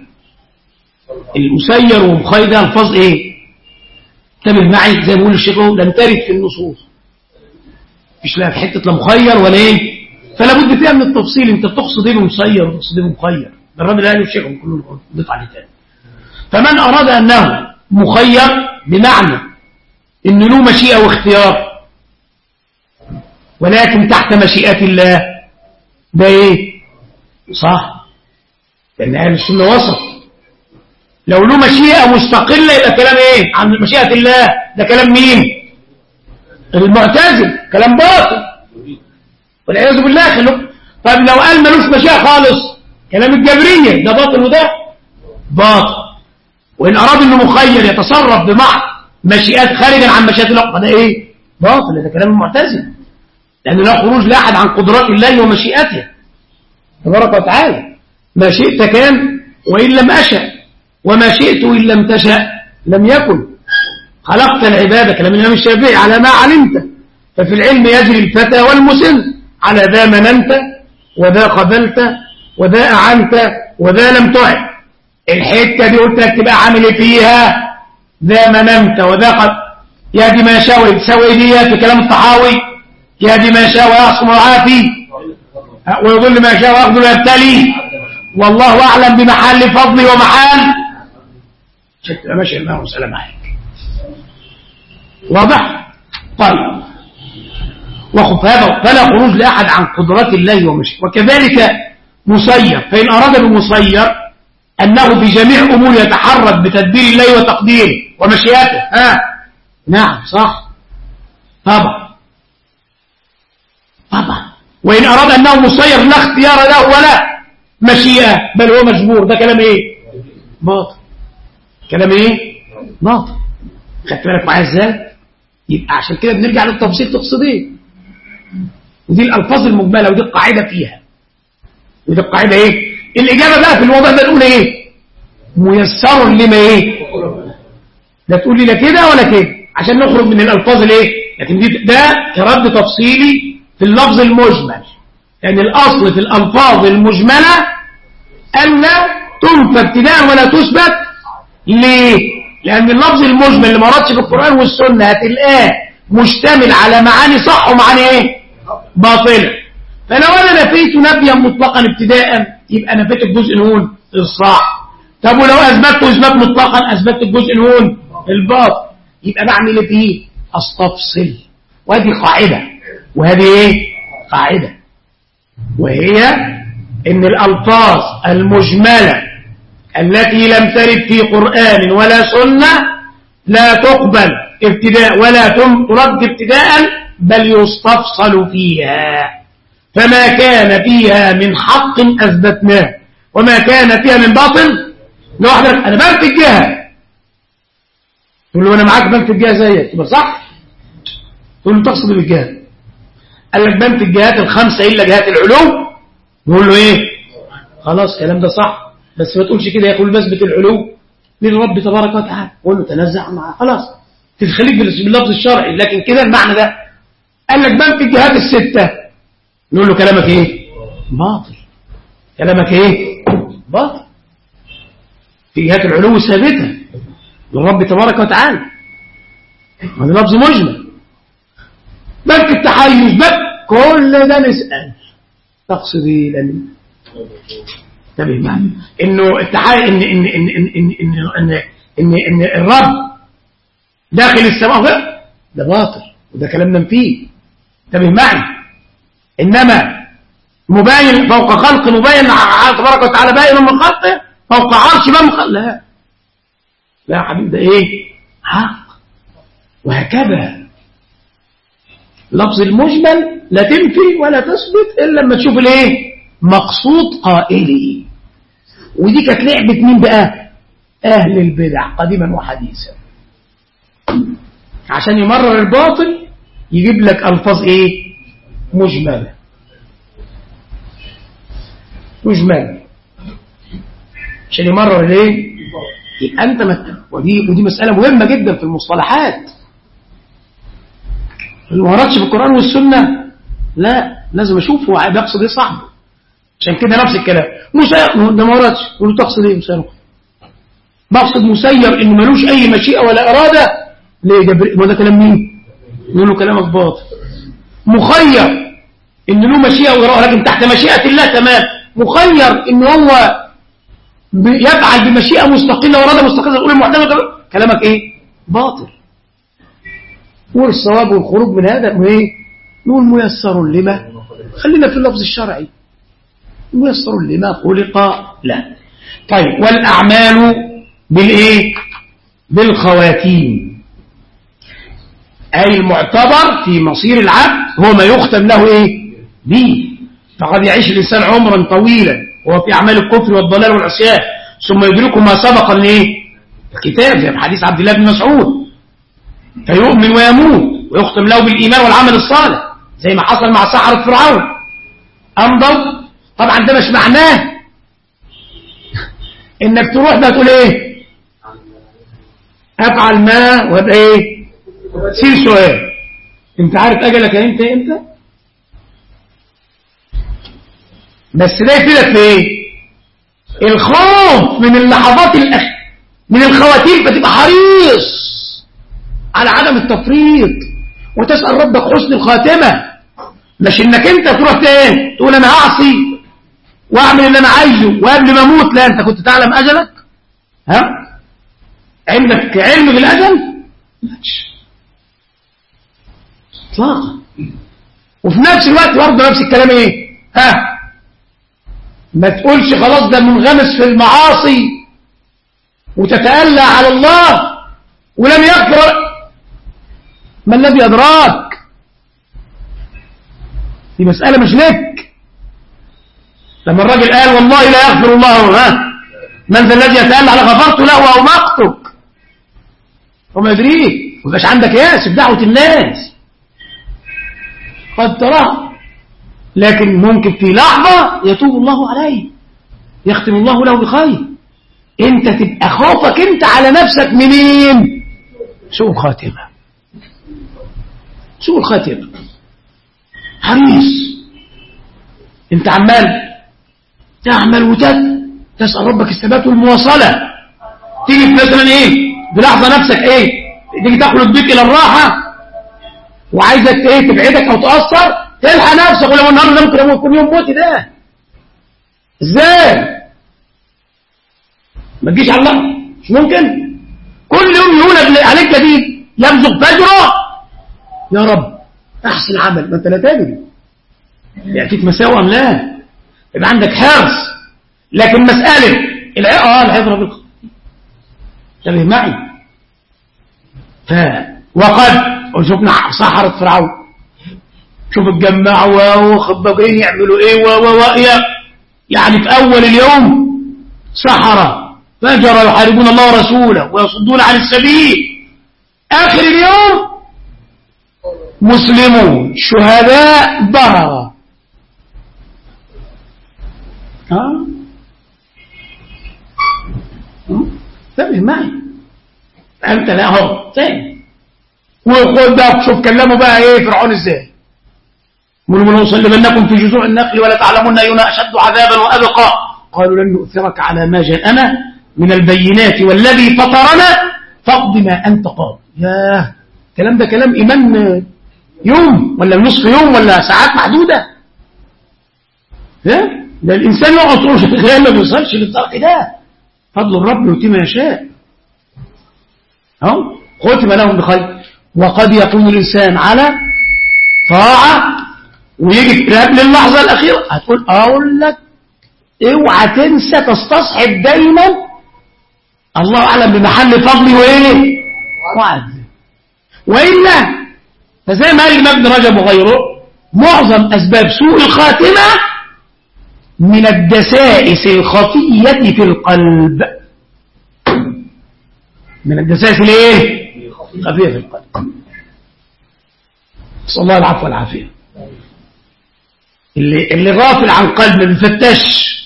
المسير ومخير ده الفاظ إيه؟ انتبه معي، زي ما بيقول الشيخ لم ترد في النصوص، مش لا في حتة لا مخير ولا إيه، فلا بد فيها من التفصيل. أنت بتقصد إيه بمسير وتقصد إيه بمخير؟ ده الراجل قال الشيخ كله ضيف عليه تاني. فمن أراد أنه مخير بمعنى إن له مشيئة واختيار ولكن تحت مشيئة الله، ده إيه؟ صح، لأن أهل السنة وسط. لو له مشيئة مستقلة يبقى كلام إيه؟ عن مشيئة الله، ده كلام مين؟ المعتزل، كلام باطل والعياذ بالله. طيب لو قال ملوش مشيئة خالص، كلام الجبرية، ده باطل وده باطل. وإن أراد إنه مخير يتصرف بمحض مشيئات خارجا عن مشيئة الله، ده إيه؟ باطل، ده كلام المعتزل، لأن لا خروج لاحد عن قدرات الله ومشيئته تبارك وتعالى. ما شئت كان وإن لم أشأ، وما شئت إن لم تشأ لم يكن. خلقت العبادة، كلام الإمام الشافعي، على ما علمت، ففي العلم يجري الفتى والمسن، على ذا مننت وذا قبلت وذا أعنت وذا لم تعن. الحتة دي قلت لك تبقى عامل فيها ذا مننت وذا قد يهدي ما يشاء ويساوي دي في كلام الطحاوي، يهدي ما يشاء ويعصم ويعافي ويضل ما يشاء ويأخذ ويبتلي، والله أعلم بمحل فضلي ومحال شكرا. ماشي الله وسلام معك، واضح؟ طيب وخف هذا فلا خروج لأحد عن قدرات الله ومشيئته. وكذلك مسير، فإن أراد بمسير أنه بجميع أمور يتحرك بتدبير الله وتقديره ومشيئته. نعم صح طبعا. وإن أراد أنه مسير لا اختيار له ولا مشيئة بل هو مجبور، ده كلام إيه؟ باطل. كلام إيه؟ باطل. خدت بالك معايا إزاي؟ يبقى عشان كده بنرجع للتفصيل تقصد إيه؟ ودي الألفاظ المجملة ودي القاعدة فيها، ودي القاعدة إيه؟ الإجابة بقى في الوضع ده نقول إيه؟ ميسر لما إيه؟ لا تقول لي لا كده ولا كده عشان نخرج من الألفاظ الإيه؟ لكن ده كرد تفصيلي في اللفظ المجمل، يعني الأصل في الألفاظ المجملة ألا تنفى ابتداء ولا تثبت. ليه؟ لأن اللفظ المجمل اللي ما وردش في القرآن والسنة هتلقاه مشتمل على معاني صح ومعاني إيه؟ باطلة. فلو أنا نفيت نفيا مطلقا ابتداء يبقى نفيت الجزء نون الصح. طب ولو أثبت إثبات مطلقا أثبت الجزء نون الباطل. يبقى بعمل إيه؟ أستفصل. وهذه قاعدة، وهذه إيه؟ قاعدة، وهي إن الألفاظ المجملة التي لم ترد في قرآن ولا سنة لا تقبل ابتداء ولا ترد ابتداء بل يستفصل فيها. فما كان فيها من حق أثبتناه وما كان فيها من باطل لوحدك. أنا بنفي الجهة، تقول له أنا معاك بنفي الجهة زيك، يبقى صح؟ تقول له تقصد بالجهة، قال لك بنفي الجهات الخمسة إلا جهات العلو، نقول له إيه؟ خلاص الكلام ده صح، بس ما تقولش كده، يقول بثبت العلو للرب تبارك وتعالى، قول له تنزع معاه، خلاص تخليك باللفظ الشرعي، لكن كده المعنى ده. قال لك بنفي الجهات الستة، نقول له كلامك إيه؟ باطل. كلامك إيه؟ باطل. في جهات العلو ثابتة للرب تبارك وتعالى، هذا لفظ مجمل. بنك التحيز بك كل ده نسأل تقصد ايه؟ لأن انتبه معي انه التحيز ان ان ان ان ان ان ان الرب داخل السماء ده باطل وده كلام منفي. انتبه معي. انما مباين فوق خلق مباين تبارك وتعالى باين من خلقه فوق عرش من خلق. لا يا حبيبي ده ايه؟ حق. وهكذا لفظ المجمل لا تنفي ولا تثبت إلا لما تشوف الايه؟ مقصود قائله. ودي كانت لعبة مين بقى؟ أهل البدع قديما وحديثا، عشان يمرر الباطل يجيب لك ألفاظ ايه؟ مجملة عشان يمرر الايه؟ يبقى انت ودي مسألة مهمة جدا في المصطلحات. ما وردش في القرآن والسنة، لا لازم أشوف هو بيقصد إيه صاحبه. عشان كده نفس الكلام مسير ده ما وردش، يقول له تقصد إيه مسير؟ بقصد مسير إنه ملوش أي مشيئة ولا إرادة. ليه جبريل؟ ما ده كلام مين؟ يقول له كلامك باطل. مخير إن له مشيئة وإرادة لكن تحت مشيئة الله تمام. مخير إن هو يفعل بمشيئة مستقلة وإرادة مستقلة. يقول المعتمد كلامك إيه؟ باطل. والصواب والخروج من هذا إيه؟ نقول ميسر لما، خلينا في اللفظ الشرعي، ميسر لما خلق له. طيب والأعمال بالإيه؟ بالخواتيم، أي المعتبر في مصير العبد هو ما يختم له إيه؟ به. فقد يعيش الإنسان عمرا طويلا وهو في أعمال الكفر والضلال والعصيان ثم يدركه ما سبق الإيه؟ الكتاب، زي حديث عبد الله بن مسعود، فيؤمن ويموت ويختم له بالإيمان والعمل الصالح زي ما حصل مع سحرة فرعون. أمضوا طبعا ده مش معناه إنك تروح ده تقول إيه؟ أفعل ما وابقى إيه؟ سير سؤال، أنت عارف أجلك إمتى؟ بس ده يفيدك في إيه؟ الخوف من اللحظات من الخواتيم، فتبقى حريص على عدم التفريط وتسأل ربك حسن الخاتمة، مش انك انت تروح تقول انا هعصي واعمل اللي انا عايزه وقبل ما اموت. لا، انت كنت تعلم اجلك؟ ها؟ عندك علم بالاجل؟ ماشي اطلاقا. وفي نفس الوقت برضه نفس الكلام ايه؟ ها؟ ما تقولش خلاص ده منغمس في المعاصي وتتألى على الله ولم يغفر. ما الذي أدراك؟ دي مسألة مش لك. لما الراجل قال والله لا يغفر الله من ذا الذي يتألى على غفرت له أو مقتك، وما يدريك ويبقاش عندك ياس في دعوة الناس قد تراه، لكن ممكن في لحظة يتوب الله عليه يختم الله له بخير. انت تبقى خوفك انت على نفسك منين؟ سوء الخاتمة، سوء الخاتمة. حريص انت عمال تعمل تسأل ربك الثبات والمواصلة، تيجي مثلا ايه بلحظة نفسك ايه تيجي تخلق بيك الى الراحة وعايزك ايه تبعدك او تأثر، تلحق نفسك ولو النهارده ده ممكن يكون يوم موتي. ده ازاي؟ ما تجيش على الله، مش ممكن. كل يوم يولد عليك جديد يمزق فجره، يا رب احسن عمل، ما انت لا تدري يأتيك مساوئ ام لا، يبقى عندك حرص. لكن مسألة العبرة بالخير، انتبه معي. وقد شفنا سحرة فرعون، شوف اتجمعوا وخباقين يعملوا ايه يعني في اول اليوم سحرة فجر يحاربون الله ورسوله ويصدون عن السبيل، اخر اليوم مسلمون شهداء بررة. انتبه معي انت. لا اهو تاني وخد بقى شوف كلموا بقى ايه فرعون ازاي. من نصلبنكم في جذوع النخل ولا تعلمون اينا اشد عذابا وابقى قالوا لن نؤثرك على ما جاءنا من البينات والذي فطرنا فاقض ما انت قاض. ياه الكلام ده كلام ايمان يوم ولا نصف يوم ولا ساعات محدوده. ده الانسان يقعد طول شغال ما بيوصلش للطرق ده. فضل الرب يؤتي ما يشاء. ختم لهم بخير. وقد يكون الانسان على طاعه ويجي قبل اللحظه الاخيره هتقول اقول لك اوعى تنسى تستصحب دايما الله اعلم بمحل فضلي وايه وعدل. والا فزي ما قال ابن رجب وغيره معظم اسباب سوء الخاتمه من الدسائس الخفيه في القلب. من الدسائس الايه خفيه في القلب. نسال الله العفو والعافيه. اللي غافل عن قلب ما بيفتش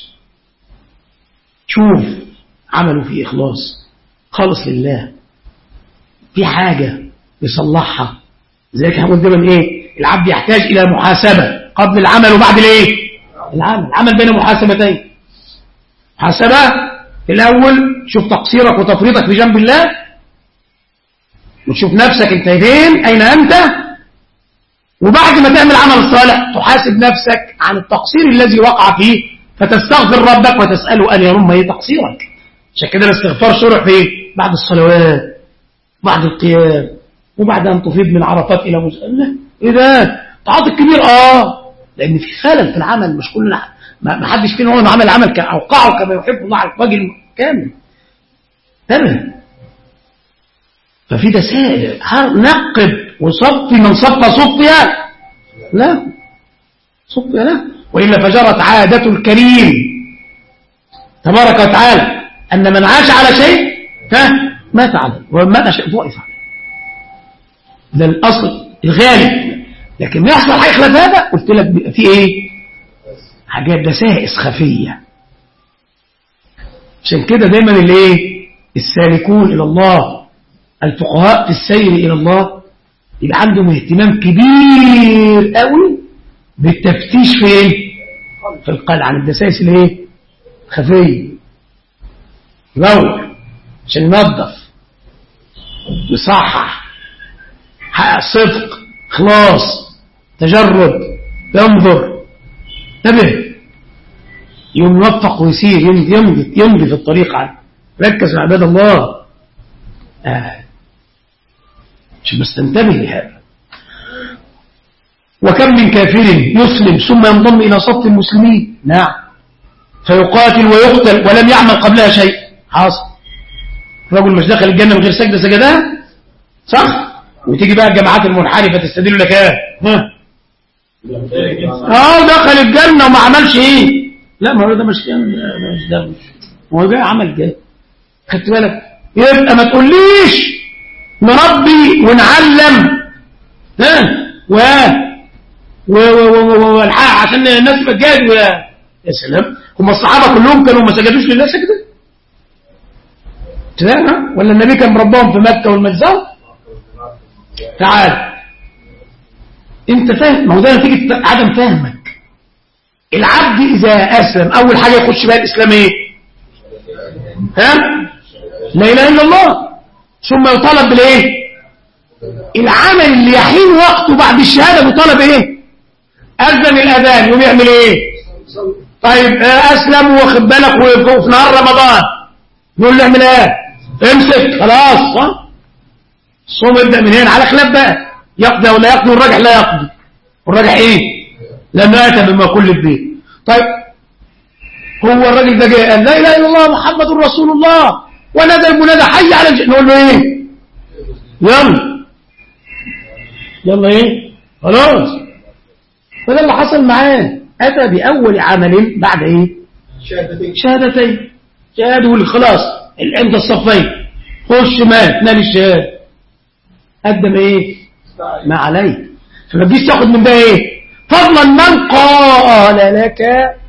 شوف عمله فيه إخلاص خالص لله، في حاجة يصلحها زي كده هقول دايما ايه؟ العبد يحتاج الى محاسبه قبل العمل وبعد الايه؟ العمل بين محاسبتين. محاسبه الاول شوف تقصيرك وتفريطك في جنب الله، وتشوف نفسك انت فين، اين انت، وبعد ما تعمل عمل صالح تحاسب نفسك عن التقصير الذي وقع فيه، فتستغفر ربك وتساله ان يرم ايه تقصيرك. عشان كده الاستغفار شرع في ايه؟ بعد الصلوات، بعد القيام، وبعد أن تفيض من عرفات إلى مزدلفة. إيه ده؟ تعاطي كبير لأن في خلل في العمل، مش كلنا ما حدش فينا هو عمل العمل أوقعه كما يحب الله على الوجه الكامل. تمام. ففي دسائل نقب وصفي من صفي لا صفي لا، وإلا فجرت عادة الكريم تبارك وتعالى أن من عاش على شيء مات عليه ومات شيء ضعف عليه. ده الأصل الغالب. لكن ما يحصل حاجة خلاف هذا قلت لك بيبقى في ايه؟ حاجات دسائس خفية. عشان كده دايما الايه؟ السالكون إلى الله، الفقهاء في السير إلى الله، يبقى عندهم اهتمام كبير قوي بالتفتيش فين؟ في القلب عن الدسائس الايه؟ خفية. يدور عشان ينظف، يصحح، حقق صدق، خلاص، تجرد، ينظر، انتبه، يوم يوفق ويسير، يمضي في الطريق عنه. ركز يا عباد الله عشان بس تنتبه لهذا. وكم من كافر يسلم ثم ينضم إلى صف المسلمين، نعم، فيقاتل ويقتل ولم يعمل قبلها شيء. حاصل. رجل مش دخل الجنة من غير سجدة سجدها، صح؟ وتيجي بقى الجماعات المنحرفة تستدل لك دخل الجنة وما عملش ايه؟ لا، ما هو ده مش ده، هو جاي عمل جاي. خدت بالك؟ يبقى ما تقوليش نربي ونعلم والحق عشان الناس تبقى جاهز يا سلام. هم الصحابة كلهم كانوا ما سجدوش لله سجدة؟ ولا النبي كان مرباهم في مكة والمجزرة؟ تعال انت فاهم؟ ما هو ده نتيجة عدم فهمك. العبد إذا أسلم أول حاجة يخش بها الإسلام إيه؟ لا إله إلا الله، ثم يطالب بالإيه؟ العمل اللي يحين وقته بعد الشهادة مطالب إيه؟ أذن الأذان يوم يعمل إيه؟ طيب أسلم واخد بالك وفي نهار رمضان يقول له اعمل إيه؟ امسك خلاص، صح؟ الصوم يبدأ من هنا على خلاف بقى، يقضي ولا يقضي، والراجح لا يقضي. والراجح ايه؟ لما اتى بما كل البيت. طيب هو الراجل ده جاي قال لا اله الا الله محمد رسول الله ونادى المنادى حي على الجنة، نقول له ايه؟ يلا ايه؟ خلاص. فده اللي حصل معاه، اتى باول عمل بعد ايه؟ شهادتين. شهاده خلاص الامضى الصفين، خش مات نال الشهاده، قدم ايه؟ ما عليه. فما تجيش تاخد من ده ايه؟ فضلا من قال لك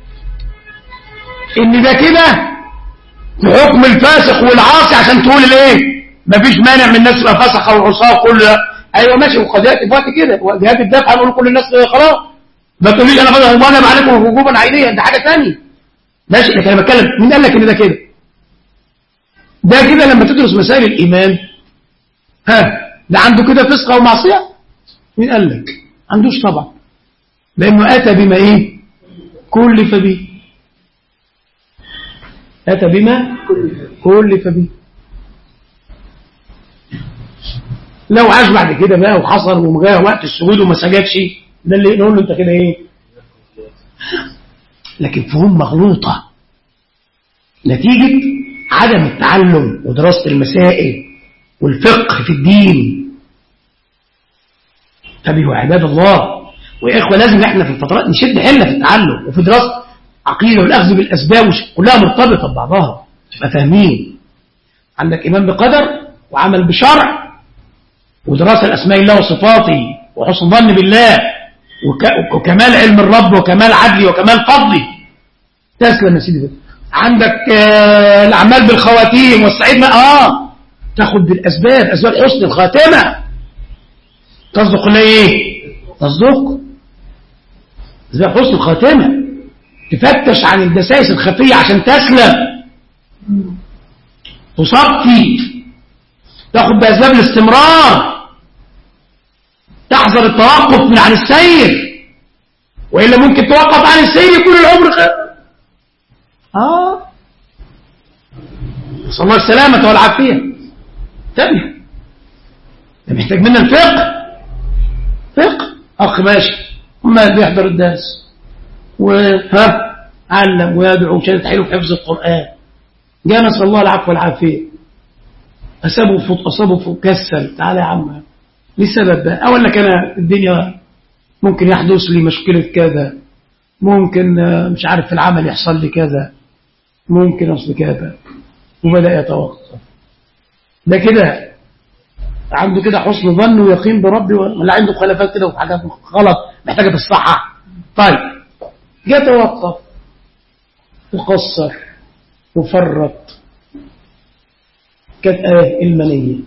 ان ده كده بحكم الفاسق والعاصي عشان تقول الايه؟ مفيش مانع من الناس تبقى فاسقه وعصاه كل ده. ايوه ماشي، وقد ياتي في وقت كده جهاد الدفع نقول كل الناس خلاص، ما تقوليش انا فاسق وانا عليكم وجوبا عينيا، ده حاجه ثانيه. ماشي، لكن انا بتكلم مين قال لك ان ده كده؟ ده كده لما تدرس مسائل الايمان ده عنده كده فسق او معصيه؟ مين قال لك؟ عندوش طبعا، لانه اتى بما ايه؟ كلف به. اتى بما كلف به. لو عاش بعد كده بقى وحصل ومجاه وقت السجود وما سجدش، ده اللي نقول له انت كده ايه؟ لكن فهم مغلوطه نتيجه عدم التعلم ودراسه المسائل والفقه في الدين. انتبهوا يا عباد الله ويا اخوه، لازم احنا في الفترات نشد حيلنا في التعلم وفي دراسه عقيده والاخذ بالاسباب، كلها مرتبطه ببعضها، تبقى فاهمين. عندك ايمان بقدر وعمل بشرع ودراسه الاسماء الله وصفاته وحسن ظن بالله وكمال علم الرب وكمال عدلي وكمال فضلي. تسلم يا سيدي. عندك الاعمال بالخواتيم والسعيد تاخد بالاسباب، اسباب حسن الخاتمه. تصدق الله ايه؟ تصدق زي حسن الخاتمة، تفتش عن الدسائس الخفية عشان تسلم، تصفي، تاخد بأسباب الاستمرار، تحذر التوقف من عن السير، وإلا ممكن توقف عن السير يكون العمر نسأل الله السلامة والعافية. تاني ده محتاج منا الفقه، فقه. أخ ماشي أما بيحضر الدرس علم ويدعو وشهد حلو في حفظ القرآن، جاء نسأل الله العفو والعافية، أصابه كسل، تعالى يا عم لسبب بقى، أقول لك أنا الدنيا ممكن يحدث لي مشكلة كذا، ممكن مش عارف في العمل يحصل لي كذا، ممكن أصل كذا، وبدأ يتوقف. ده كده عنده كده حسن ظن ويقين بربي، ولا عنده خلافات كده وحاجات غلط محتاجة الصحة. طيب جاء توقف وقصر وفرط، كانت المنية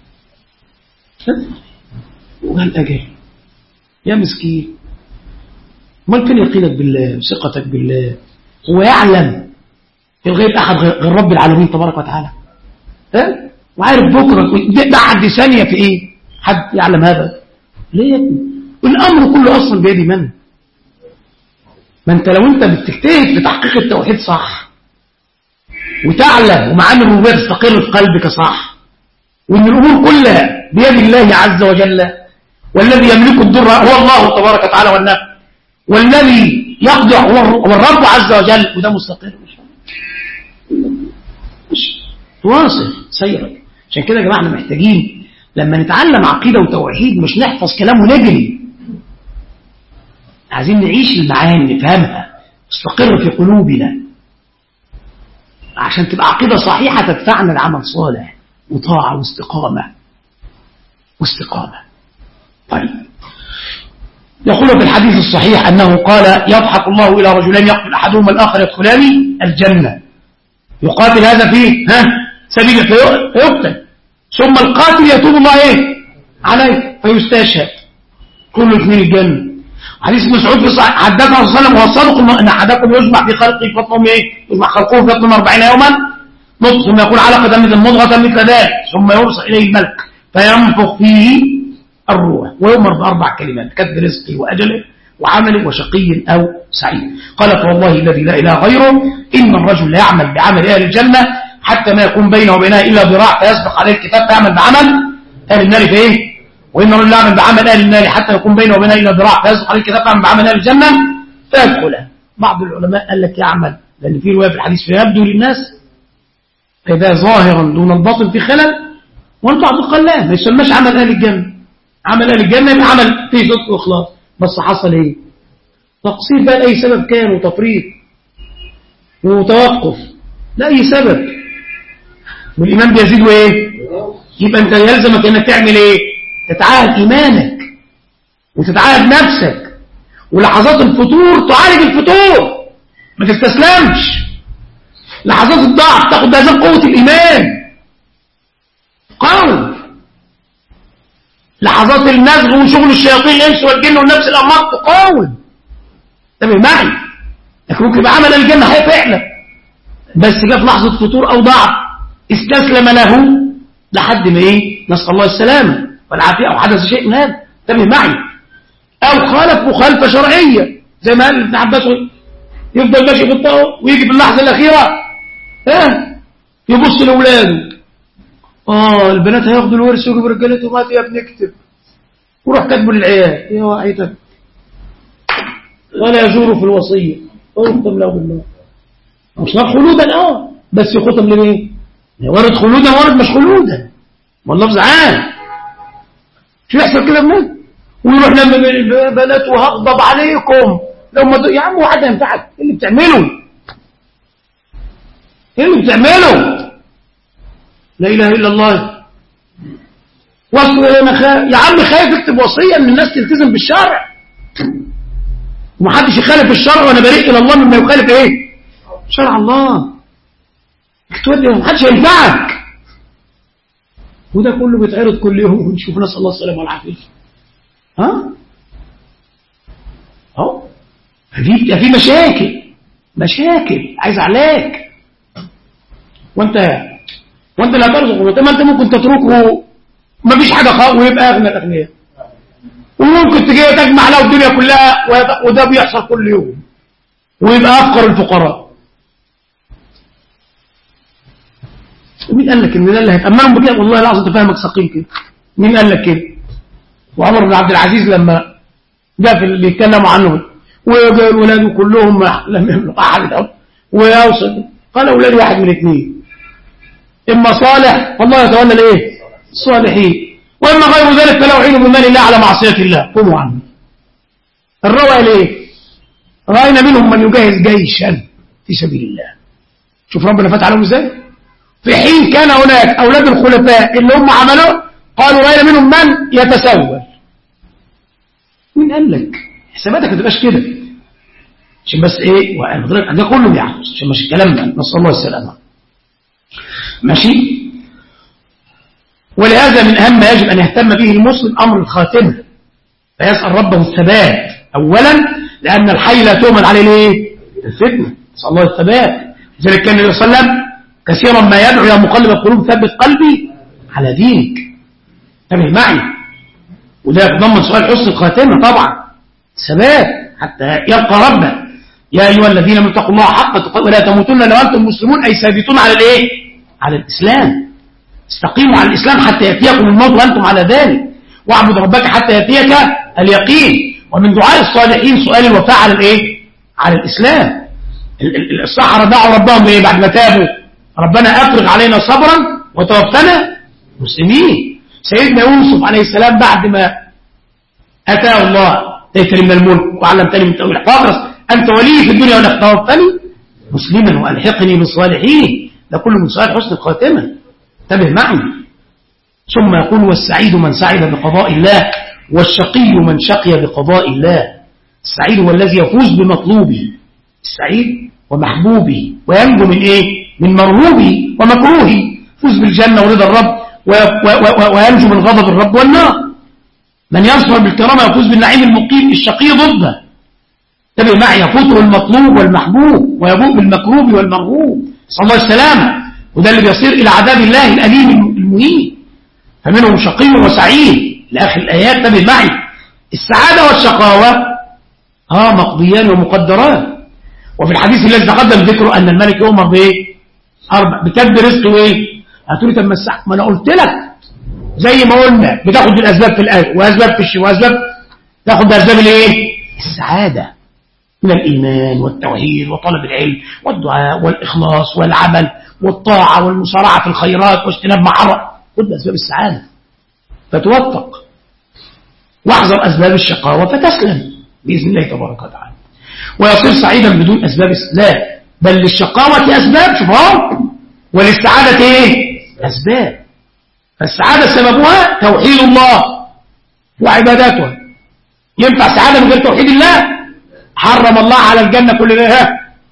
وقال أجل يا مسكين، ما كان يقينك بالله وثقتك بالله، هو يعلم في الغيب أحد غير رب العالمين تبارك وتعالى، وعارف بكرة بعد ثانية في إيه، حد يعلم هذا؟ ليه يا ابني؟ الأمر كله أصلا بيد من؟ ما أنت لو أنت بتجتهد في تحقيق التوحيد صح، وتعلم ومعاني الربوبية تستقر في قلبك صح، وإن الأمور كلها بيد الله عز وجل، والذي يملك الضر هو الله تبارك وتعالى والنفع، والذي يخضع هو الرب عز وجل، وده مستقر مش تواصل سيرك. عشان كده يا جماعة احنا محتاجين لما نتعلم عقيدة وتوحيد مش نحفظ كلام ونجري، عايزين نعيش المعاني نفهمها تستقر في قلوبنا، عشان تبقى عقيدة صحيحة تدفعنا لعمل صالح وطاعة واستقامة. طيب يقول في الحديث الصحيح أنه قال يضحك الله إلى رجلين يقتل أحدهما الآخر يدخلان الجنة، يقاتل هذا فيه سبيل فيقتل، ثم القاتل يتوب الله عليه فيستشهد، كل اثنين الجنة. حديث مسعود في صحيح حدثنا صلى الله عليه وسلم وهو الصادق ان احدكم يجمع في خلقه في بطن امه يجمع خلقه في بطن 40 يوما نطفه، ثم يكون علقة مثل مضغة مثل ذلك، ثم يرسل اليه الملك فينفخ فيه الروح ويؤمر باربع كلمات: كتب رزقه واجله وعمله وشقي او سعيد. قال فوالله الذي لا اله غيره ان الرجل لا يعمل بعمل اهل الجنه حتى ما يكون بينه وبينها الا ذراع فيسبق عليه الكتاب فيعمل بعمل اهل النار فايه، وإن الرجل يعمل بعمل أهل النار حتى يكون بينه وبينها إلا ذراع فيسبق عليه الكتاب يعمل بعمل أهل الجنة فيدخلها. بعض العلماء قال لك يعمل، لأن في رواية في الحديث فيبدو للناس فإذا ظاهرا دون الباطن في خلل، والبعض قال لا ما يسمىش عمل أهل الجنة، عمل أهل الجنة يبقى عمل فيه صدق وإخلاص، بس حصل إيه؟ تقصير بقى لأي سبب كان، وتفريط وتوقف لأي سبب، والإيمان بيزيد وإيه؟ يبقى أنت يلزمك أنك تعمل إيه؟ تتعاهد إيمانك وتتعاهد نفسك، ولحظات الفتور تعالج الفتور، ما تستسلمش. لحظات الضعف تاخد بهذا قوة الإيمان قوي، لحظات النزغ وشغل الشياطين الإنس والجن والنفس الأمارة تقاوم. انتبه معي، لكن ممكن يبقى عمل الجنة فعلا، بس جاء في لحظة فتور أو ضعف استسلم له لحد ما نسأل الله السلامة والعافية، أو حدث شيء من هذا. انتبه معي، أو خالف مخالفة شرعية زي ما قال ابن عباس، يفضل ماشي في الطرق ويجي في اللحظة الأخيرة يبص لأولاده، البنات هياخدوا الورث ويجيبوا رجالته، ما يا ابني اكتب، وروح كاتبه للعيال يا وعيتك ولا يجور في الوصية ويختم له بالله. مش خلودا بس يختم لمين؟ ورد خلودا ورد مش خلودا، واللفظ عام. شو يحصل كده بنات ويروح لما البنات وهغضب عليكم لما يا عم واحد ينفعك، ايه اللي بتعمله؟ ايه اللي بتعمله؟ لا اله الا الله. وصل يا عم خايف اكتب وصيه ان الناس تلتزم بالشرع، ومحدش يخالف الشرع، وانا بريء الى الله مما يخالف شرع الله. تودي محدش ينفعك، وده كله بيتعرض كل يوم ونشوف، نسال الله السلامه والعافيه. ها اهو في مشاكل عايز علاج. وانت لا ترزق، ما انت ممكن تتركه ما فيش حاجه خالص ويبقى اغنى الاغنياء، وممكن تجي تجمع له الدنيا كلها وده بيحصل كل يوم، ويبقى افقر الفقراء. مين قال لك ان ده اللي هيتأمنهم بكده؟ والله العظيم انت فاهمك سقيم كده. مين قال لك كده؟ وعمر بن عبد العزيز لما جاء في اللي بيتكلموا عنه وولاده كلهم لم يملك احد ويوصل، قال اولادي واحد من اثنين، اما صالح فالله يتولى الايه؟ الصالحين، واما غير ذلك فلا اعين بمال الله على معصيه الله، قوموا عني. الروى ليه؟ راينا منهم من يجهز جيشا في سبيل الله. شوف ربنا فتح عليهم ازاي؟ في حين كان هناك اولاد الخلفاء اللي هم عملوا قالوا راينا منهم من يتسول. مين قال لك؟ حساباتك ما تبقاش كده عشان بس ايه؟ ده كله بيحدث عشان مش الكلام ده، نسال الله السلامه. ماشي. ولهذا من اهم ما يجب ان يهتم به المسلم امر الخاتمه، فيسال ربه الثبات اولا، لان الحي لا تؤمن عليه ليه؟ الفتنه. نسال الله الثبات. لذلك كان النبي صلى الله عليه وسلم كثيرا ما يدعو يا مقلب القلوب ثبت قلبي على دينك. انتبه معي، وده يتضمن سؤال حسن الخاتمه طبعا، ثبات حتى يلقى ربه. يا ايها الذين امنوا اتقوا الله حق تقاته ولا تموتن الا وانتم مسلمون، اي ثابتون على الايه؟ على الاسلام. استقيموا على الاسلام حتى ياتيكم الموت وانتم على ذلك، واعبد ربك حتى ياتيك اليقين. ومن دعاء الصالحين سؤال الوفاء على الايه؟ على الاسلام. الصحراء دعوا ربهم بايه بعد ما تابوا؟ ربنا افرغ علينا صبرا وتوفنا مسلمين. سيدنا يوسف عليه السلام بعد ما اتاه الله اتيتني من الملك وعلمتني من تاويل الاحاديث انت ولي في الدنيا وانا توفني مسلما والحقني بالصالحين. ده كله من سؤال حسن الخاتمه. انتبه معي. ثم يقول والسعيد من سعد بقضاء الله والشقي من شقي بقضاء الله. السعيد هو الذي يفوز بمطلوبه، السعيد ومحبوبه، وينجو من ايه؟ من مرهوبه ومكروهه، يفوز بالجنه ورضا الرب وينجو من غضب الرب والنار. من يظفر بالكرامه يفوز بالنعيم المقيم. الشقي ضده. انتبه معي، يفوته المطلوب والمحبوب ويبوء بالمكروب والمرهوب، نسال الله السلامه. وده اللي بيصير الى عذاب الله الاليم المهين. فمنهم شقي وسعيد لاخر الايات. انتبه معي، السعاده والشقاوه مقضيان ومقدران. وفي الحديث الذي تقدم ذكره ان الملك يؤمر بايه؟ بكد رزق وايه؟ هتقولي طب ما انا قلت لك زي ما قلنا بتاخد بالاسباب في الايه واسباب في الشيء واسباب تاخد باسباب الايه؟ السعاده من الايمان والتوحيد وطلب العلم والدعاء والاخلاص والعمل والطاعه والمسارعه في الخيرات واجتناب محرم. خد باسباب السعاده فتوفق، واحذر اسباب الشقاوه فتسلم باذن الله تبارك وتعالى، ويصير سعيدا بدون اسباب. لا، بل للشقاوه اسباب، شوفوا، وللسعاده ايه؟ اسباب. فالسعاده سببها توحيد الله وعباداته. ينفع سعاده من غير توحيد الله؟ حرم الله على الجنه كل ده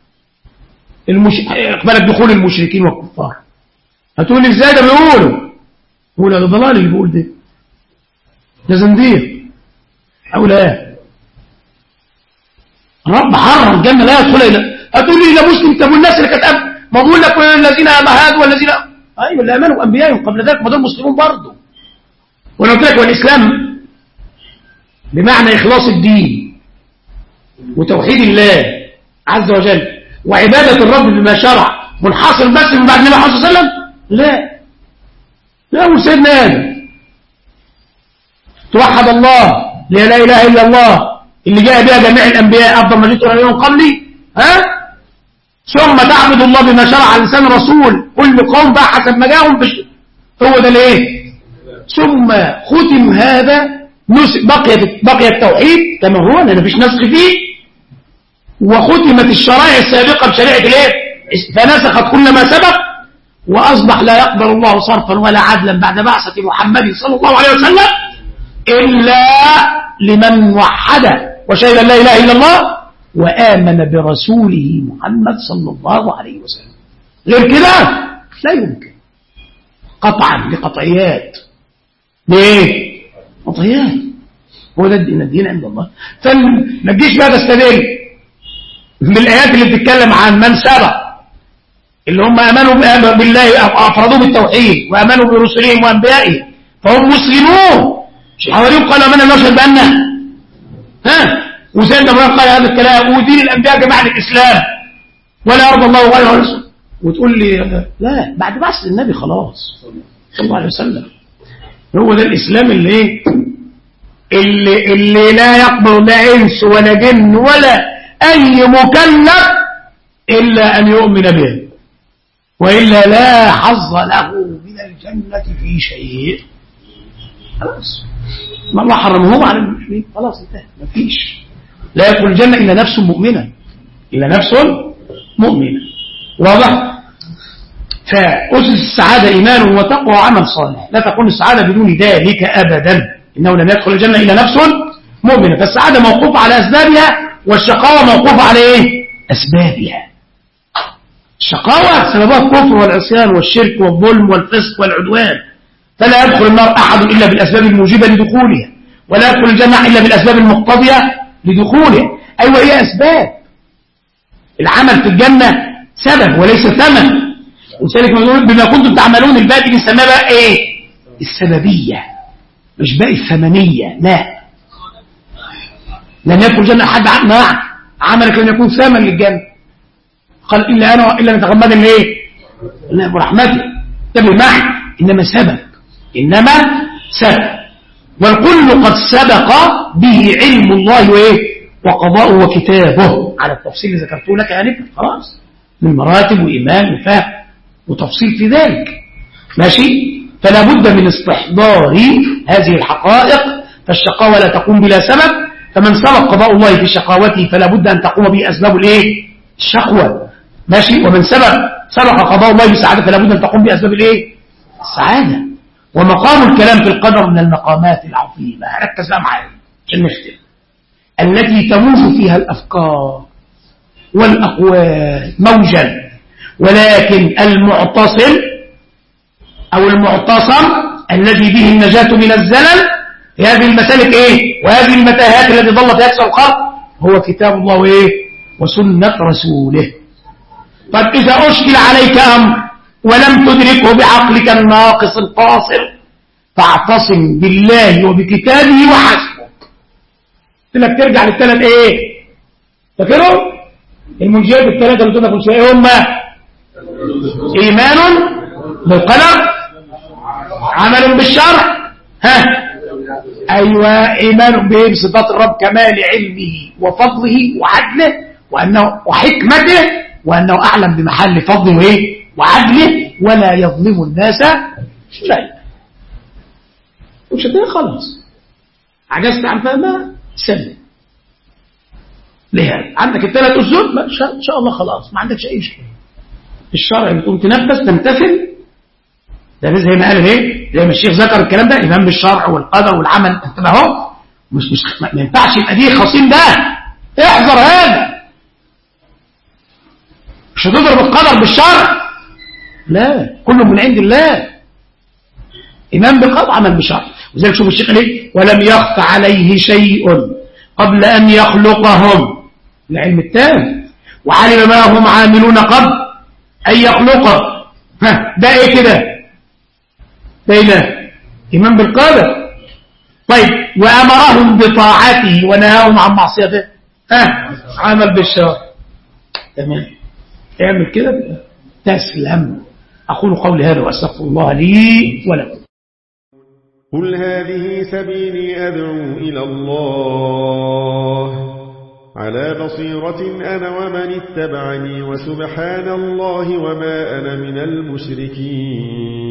اقبال دخول المشركين والكفار. هتقول لي ازاي ده بيقولوا؟ يقول ده ضلال اللي بيقول ده زنديق او لا. الرب حرم الجنه لا يدخل الى. هتقول لي ده مسلم. طب والناس اللي كانت ما بقول لك الذين هادوا والذين ايوه اللي امنوا انبيائهم قبل ذلك ما دول مسلمون برضه. وانا قلت لك والاسلام بمعنى اخلاص الدين وتوحيد الله عز وجل وعباده الرب بما شرع منحصر بس من بعد النبي صلى الله عليه وسلم؟ لا وسيدنا ادم توحد الله لا اله الا الله اللي جاء بها جميع الانبياء افضل ما جئت اليهم قبلي. ثم تعبد الله بما شرع على لسان الرسول كل قوم بقى حسب ما جاءهم هو ده الايه؟ ثم ختم هذا بقي التوحيد كما هو لان مفيش نسخ فيه، وختمت الشرائع السابقه بشريعه الايه؟ فنسخت كل ما سبق، واصبح لا يقبل الله صرفا ولا عدلا بعد بعثه محمد صلى الله عليه وسلم الا لمن وحده وشهد لا اله الا الله وآمن برسوله محمد صلى الله عليه وسلم. غير كده لا يمكن قطعا لقطعيات. ليه؟ قطعيات. هو ده الدين عند الله. فما تجيش بقى تستدل من الآيات اللي بتتكلم عن من سبق اللي هم آمنوا بالله أفرادوا بالتوحيد وآمنوا برسلهم وأنبيائهم فهم مسلمون. مش حواليهم قالوا آمنا الله شهد بأننا وسيدنا ابراهيم قال هذا الكلام ودين الأنبياء جماعة الإسلام ولا يرضى الله غيره ورسوله وتقول لي لا بعد بعث النبي خلاص صلى الله عليه وسلم. هو ده الإسلام اللي لا يقبل لا إنس ولا جن ولا أي مكلف إلا أن يؤمن به وإلا لا حظ له من الجنة في شيء. خلاص ما الله حرمه على المسلمين خلاص انتهى مفيش. لا يدخل الجنة إلا نفس مؤمنة إلا نفس مؤمنة. واضح؟ فأسس السعادة إيمان وتقوى وعمل صالح. لا تكون السعادة بدون ذلك أبدا. إنه لم يدخل الجنة إلا نفس مؤمنة. فالسعادة موقوفة على أسبابها والشقاوة موقوفة على إيه؟ أسبابها. الشقاوة سببها الكفر والعصيان والشرك والظلم والفسق والعدوان. فلا يدخل النار أحد إلا بالأسباب الموجبة لدخولها ولا يدخل الجنة إلا بالأسباب المقتضية لدخولها. أيوة هي أسباب. العمل في الجنة سبب وليس ثمن. وذلك بما كنتم تعملون الباقي بنسميها بقى إيه؟ السببية مش باقي الثمنية. لا لن يدخل الجنة أحد عملك لن يكون ثمن للجنة. قال إلا أنا إلا نتغمد ليه؟ لا برحمته تبي معي. إنما سبق والكل قد سبق به علم الله وإيه وقضاؤه وكتابه على التفصيل اللي ذكرته لك يعني خلاص من مراتب وإيمان وفهم وتفصيل في ذلك ماشي. فلا بد من استحضار هذه الحقائق. فالشقاوة لا تقوم بلا سبب. فمن سبق قضاء الله في شقاوته فلا بد أن تقوم به أسباب الإيه الشقوة ماشي. ومن سبق قضاء الله بسعادة فلا بد أن تقوم به أسباب الإيه السعادة. ومقام الكلام في القدر من المقامات العظيمة. ركز بقى معايا عشان نختم. التي تموج فيها الأفكار والأقوال موجا. ولكن المعتصم أو المعتصم الذي به النجاة من الزلل في هذه المسالك إيه وهذه المتاهات التي ضلت يكسر الخلق هو كتاب الله إيه وسنة رسوله. طب إذا أشكل عليك أمر ولم تدركه بعقلك الناقص القاصر فاعتصم بالله وبكتابه وحسبك. قلت لك ترجع للثلاث ايه فاكرهم المنجيات الثلاثه اللي قلنا كل شويه هم ايمان بالقدر عمل بالشرع ايوه ايمان بصفات الرب كمال علمه وفضله وعدله وحكمته وانه اعلم بمحل فضله وايه وعدله ولا يظلم الناس شيئا. مش هتلاقي خلاص عجزت عن فهمها سلم ليه عندك الثلاث أسود ان شاء الله خلاص ما عندكش اي مشكله. الشرع بتقوم تنفذ تمتثل ده زي ما قال ايه زي ما الشيخ ذكر الكلام ده ايمان بالشرع والقدر والعمل انت اهو مش ما ينفعش يبقى دي خصيم ده احذر هذا. مش هتضرب القدر بالشرع لا كله من عند الله. إيمان بالقدر عمل بشرع. وذلك شوف الشيخ ليه ولم يخف عليه شيء قبل أن يخلقهم العلم التام وعلم ما هم عاملون قبل أن يخلقه. ده ايه كده ده إيمان بالقدر. طيب وأمرهم بطاعته ونهاهم عن معصيته عمل بالشرع. تمام اعمل كده تسلم. أقول قولي هذا وأستغفر الله لي ولكم. قل هذه سبيلي أدعو إلى الله على بصيرة أنا ومن اتبعني وسبحان الله وما أنا من المشركين.